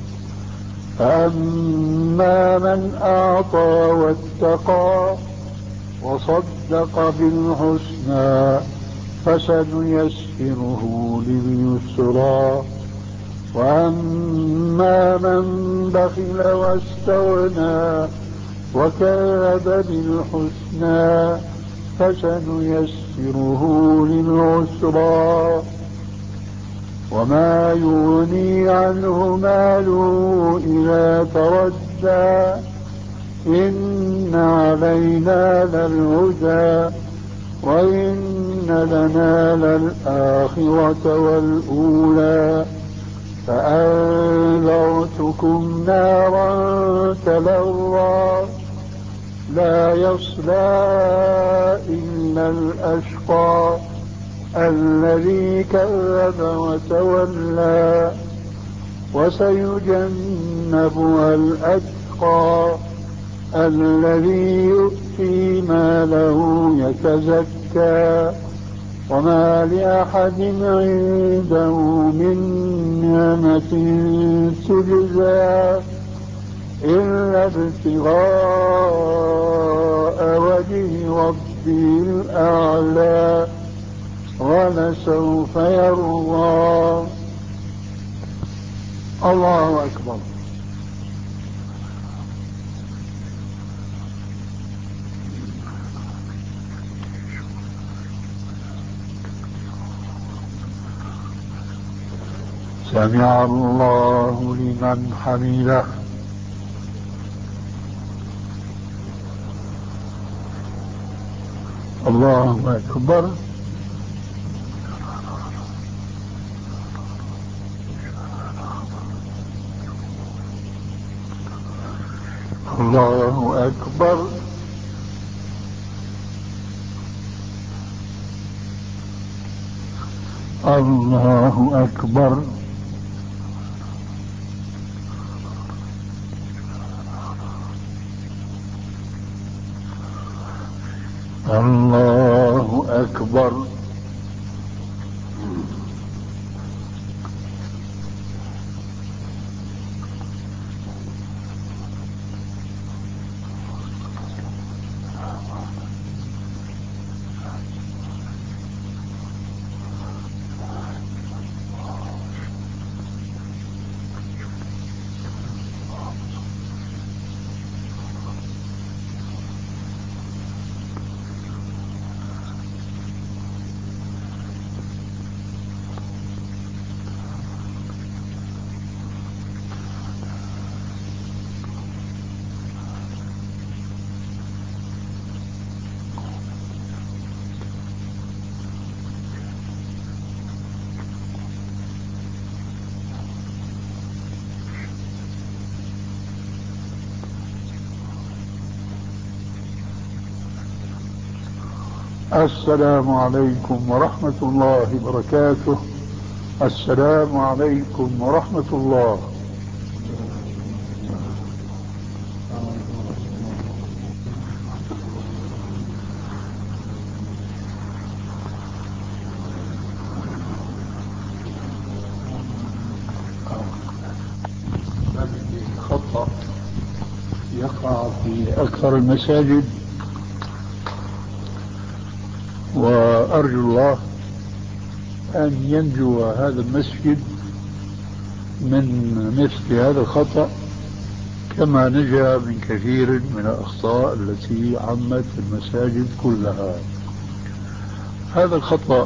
فأما من أعطى واتقى وصدق بالحسنى فسنيسره لليسرى وأما من بخل واستغنى وكذب بالحسنى فسنيسره للعسرى وما يغني عنه ماله إذا تردى إن علينا للهدى وإن لنا للآخرة والأولى فأنذرتكم نارا تلظى لا يصلى إلا الأشقى الذي كذب وتولى وسيجنبها الأتقى الذي يؤتي ماله يتزكى وما لأحد عنده من نعمة تجزى إلا ابتغاء وجه ربه الأعلى ولسوف يرضى. الله أكبر. سمع الله لمن حمده. الله أكبر. الله أكبر. الله أكبر. الله أكبر. السلام عليكم ورحمة الله وبركاته. السلام عليكم ورحمة الله. يقع في أكثر المساجد، وأرجو الله أن ينجو هذا المسجد من مثل هذا الخطأ كما نجا من كثير من الأخطاء التي عمت المساجد كلها. هذا الخطأ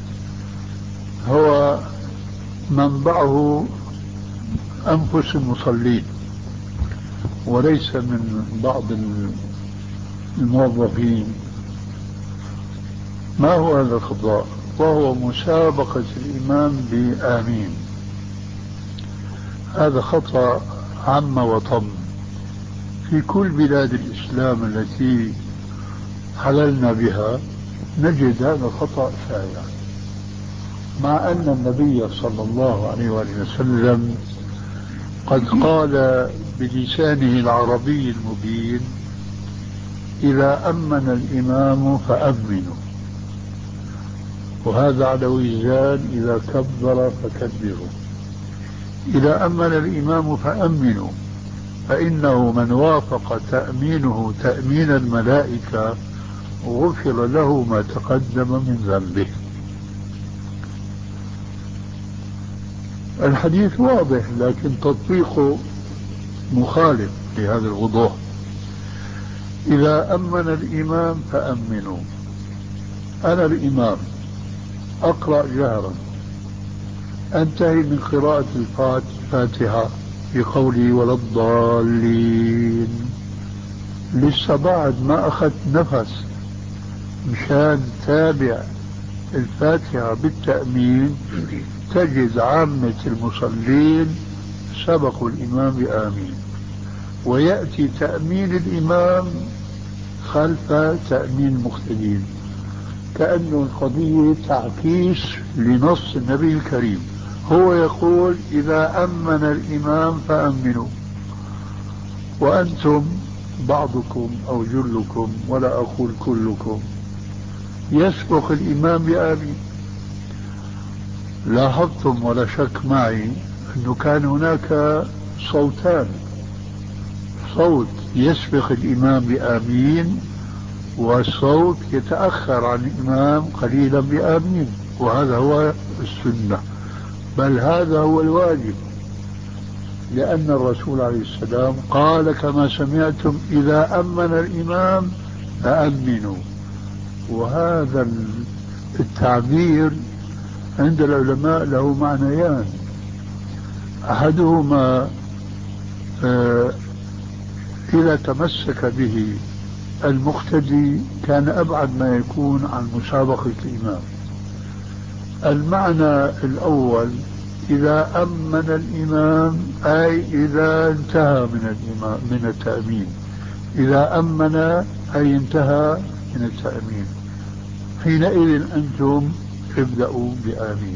هو منبعه أنفس المصلين وليس من بعض الموظفين. ما هو هذا الخطأ؟ وهو مسابقة الإمام بآمين. هذا خطأ عم وطم في كل بلاد الإسلام التي حللنا بها، نجد هذا الخطأ شائع، مع أن النبي صلى الله عليه وآله وسلم قد قال بلسانه العربي المبين: إذا أمن الإمام فأمنوا، وهذا على وزان إذا كبر فكبروا. إذا أمن الإمام فأمنوا، فإنه من وافق تأمينه تأمين الملائكة غفر له ما تقدم من ذنبه. الحديث واضح، لكن تطبيقه مخالف لهذا الوضوح. إذا أمن الإمام فأمنوا، أنا الإمام أقرأ جهرا، أنتهي من قراءة الفاتحة بقولي ولا الضالين، لسه بعد ما أخذت نفس مشان تابع الفاتحة بالتأمين، تجد عامة المصلين سبقوا الإمام بآمين، ويأتي تأمين الإمام خلف تأمين المقتدين، كأنه القضية تعكيس لنص النبي الكريم. هو يقول: إذا أمن الإمام فأمنوا، وأنتم بعضكم أو جلكم ولا أقول كلكم يسبق الإمام بآمين. لاحظتم ولا شك معي أنه كان هناك صوتان: صوت يسبق الإمام بآمين، والصوت يتأخر عن الإمام قليلا بآمين، وهذا هو السنة، بل هذا هو الواجب، لأن الرسول عليه السلام قال كما سمعتم: إذا أمن الإمام فأمنوا. وهذا التعبير عند العلماء له معنيان: أحدهما آه إذا تمسك به المقتدي كان أبعد ما يكون عن مسابقة الإمام. المعنى الأول: إذا أمن الإمام أي إذا انتهى من الإمام من التأمين، إذا أمن أي انتهى من التأمين، حينئذ أنتم ابدأوا بآمين.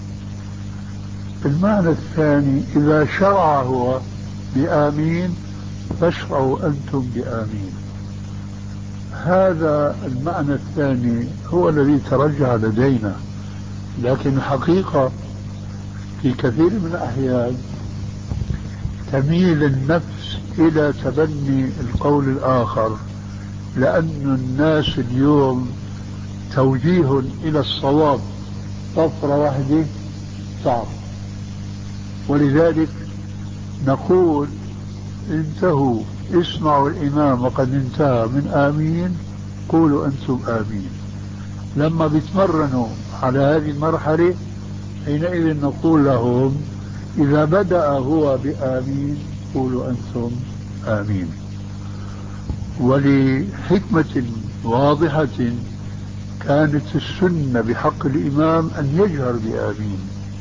المعنى الثاني: إذا شرع هو بآمين فاشرعوا أنتم بآمين. هذا المعنى الثاني هو الذي ترجح لدينا، لكن الحقيقة في كثير من الأحيان تميل النفس إلى تبني القول الآخر، لأن الناس اليوم توجيه إلى الصواب طفرة واحدة صعب، ولذلك نقول: انتهوا، اسمعوا الإمام وقد انتهى من آمين، قولوا أنتم آمين. لما بيتمرنوا على هذه المرحلة حينئذ نقول لهم: إذا بدأ هو بآمين قولوا أنتم آمين. ولحكمة واضحة كانت السنة بحق الإمام أن يجهر بآمين.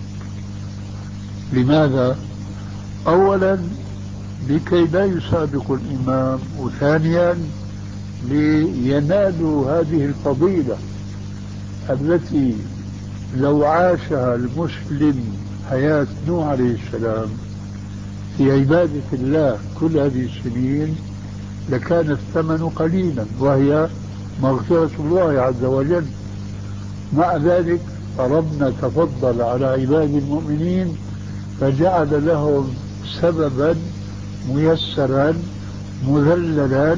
لماذا؟ أولا لكي لا يسابق الإمام، وثانيا لينالوا هذه الفضيلة التي لو عاشها المسلم حياة نوح عليه السلام في عبادة الله كل هذه السنين لكان الثمن قليلا، وهي مغفرة الله عز وجل. مع ذلك ربنا تفضل على عباد المؤمنين فجعل لهم سببا ميسرا مذللا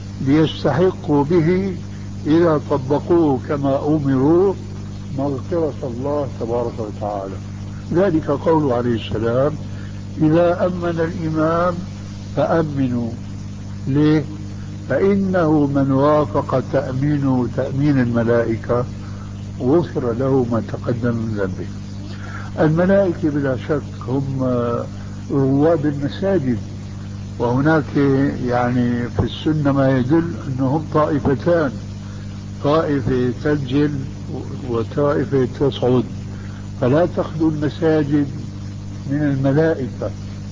ليستحقوا به إذا طبقوه كما أمروا مغفرة الله تبارك وتعالى. ذلك قوله عليه السلام: إذا أمن الإمام فأمنوا. ليه؟ فإنه من وافق تأمينه تأمين الملائكة غفر له ما تقدم من ذنبه. الملائكة بلا شك هم رواد المساجد، وهناك يعني في السنة ما يدل أنهم طائفتان: طائفة تنزل وطائفة تصعد، فلا تخلو المساجد من الملائكة.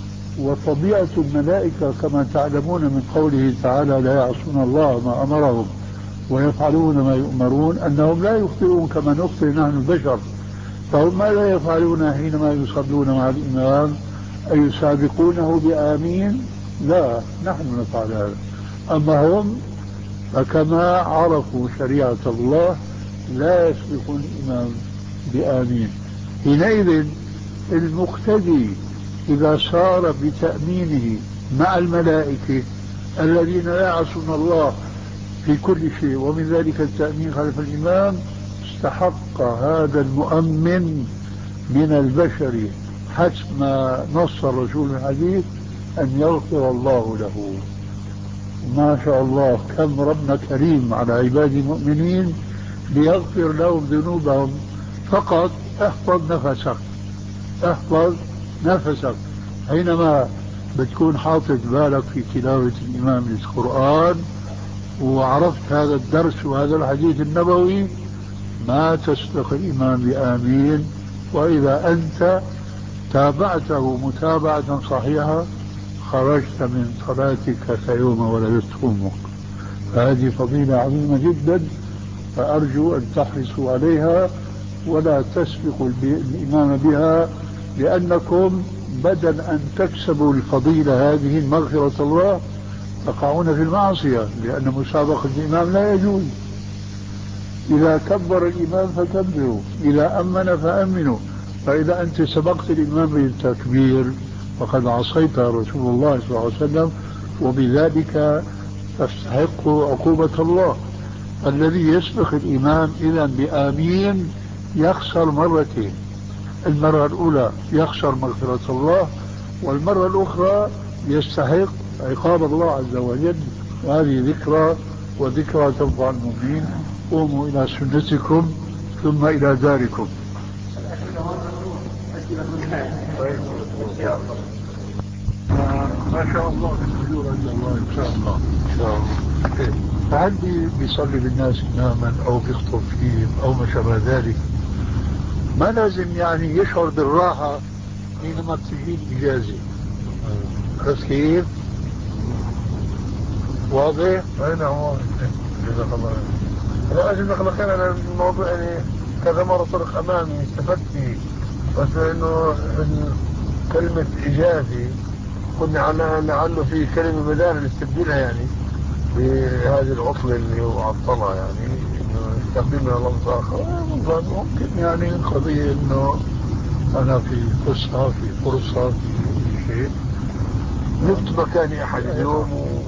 وطبيعة الملائكة كما تعلمون من قوله تعالى: لا يعصون الله ما أمرهم ويفعلون ما يؤمرون، أنهم لا يخطئون كما نخطئ نحن البشر. فهم ماذا يفعلون حينما يصلون مع الإمام؟ أيسابقونه بآمين؟ لا، نحن نفعل هذا. أما هم فكما عرفوا شريعة الله لا يسبقون الإمام بآمين. حينئذ المقتدي إذا صار بتأمينه مع الملائكة الذين لا يعصون الله في كل شيء، ومن ذلك التأمين خلف الإمام، استحق هذا المؤمن من البشر حسب ما نص الرسول في الحديث أن يغفر الله له. ما شاء الله كم ربنا كريم على عباد المؤمنين ليغفر لهم ذنوبهم. فقط احفظ نفسك، احفظ نفسك حينما بتكون حاطط بالك في تلاوة الإمام للقرآن وعرفت هذا الدرس وهذا الحديث النبوي، ما تسبق الإمام بآمين. وإذا أنت تابعته متابعة صحيحة خرجت من صلاتك كيوم ولدت أمك. هذه فضيلة عظيمة جدا، فأرجو أن تحرصوا عليها ولا تسبقوا الإمام بها، لأنكم بدل أن تكسبوا الفضيلة هذه مغفرة الله تقعون في المعصية، لأن مسابقة الإمام لا يجوز. إذا كبر الإمام فكبروا، إذا أمن فأمنوا. فإذا أنت سبقت الإمام بالتكبير فقد عصيت رسول الله صلى الله عليه وسلم، وبذلك تستحق عقوبة الله. الذي يسبق الإمام إذا بآمين يخسر مرتين: المرة الأولى يخسر مغفرة الله، والمرة الأخرى يستحق عقاب الله عز وجل. وهذه ذكرى، وذكرى تنفع المؤمنين. قوموا إلى سنتكم ثم إلى داركم. ما شاء الله الحضور عند الله إن شاء الله إن شاء الله. فهل بيصلي بالناس إماما أو بيخطب فيهم أو ما شابه ذلك، ما لازم يعني يشعر بالراحة حينما تجيب إجازة. بس كيف؟ واضح؟ أين هو؟ جزاك الله خير. لا أجل نخلق أنا الموضوع يعني كذا مرة طرق أمامي استفدت فيه، بس إنه كلمة إجازة قلنا عنها لعله في كلمة بدال نستبدلها يعني بهذه العطلة اللي هو عطلها، يعني إنه يستخدمها لفظ آخر. ممكن يعني قضية إنه أنا في فسحة في فرصة في شيء، نفت مكاني أحد اليوم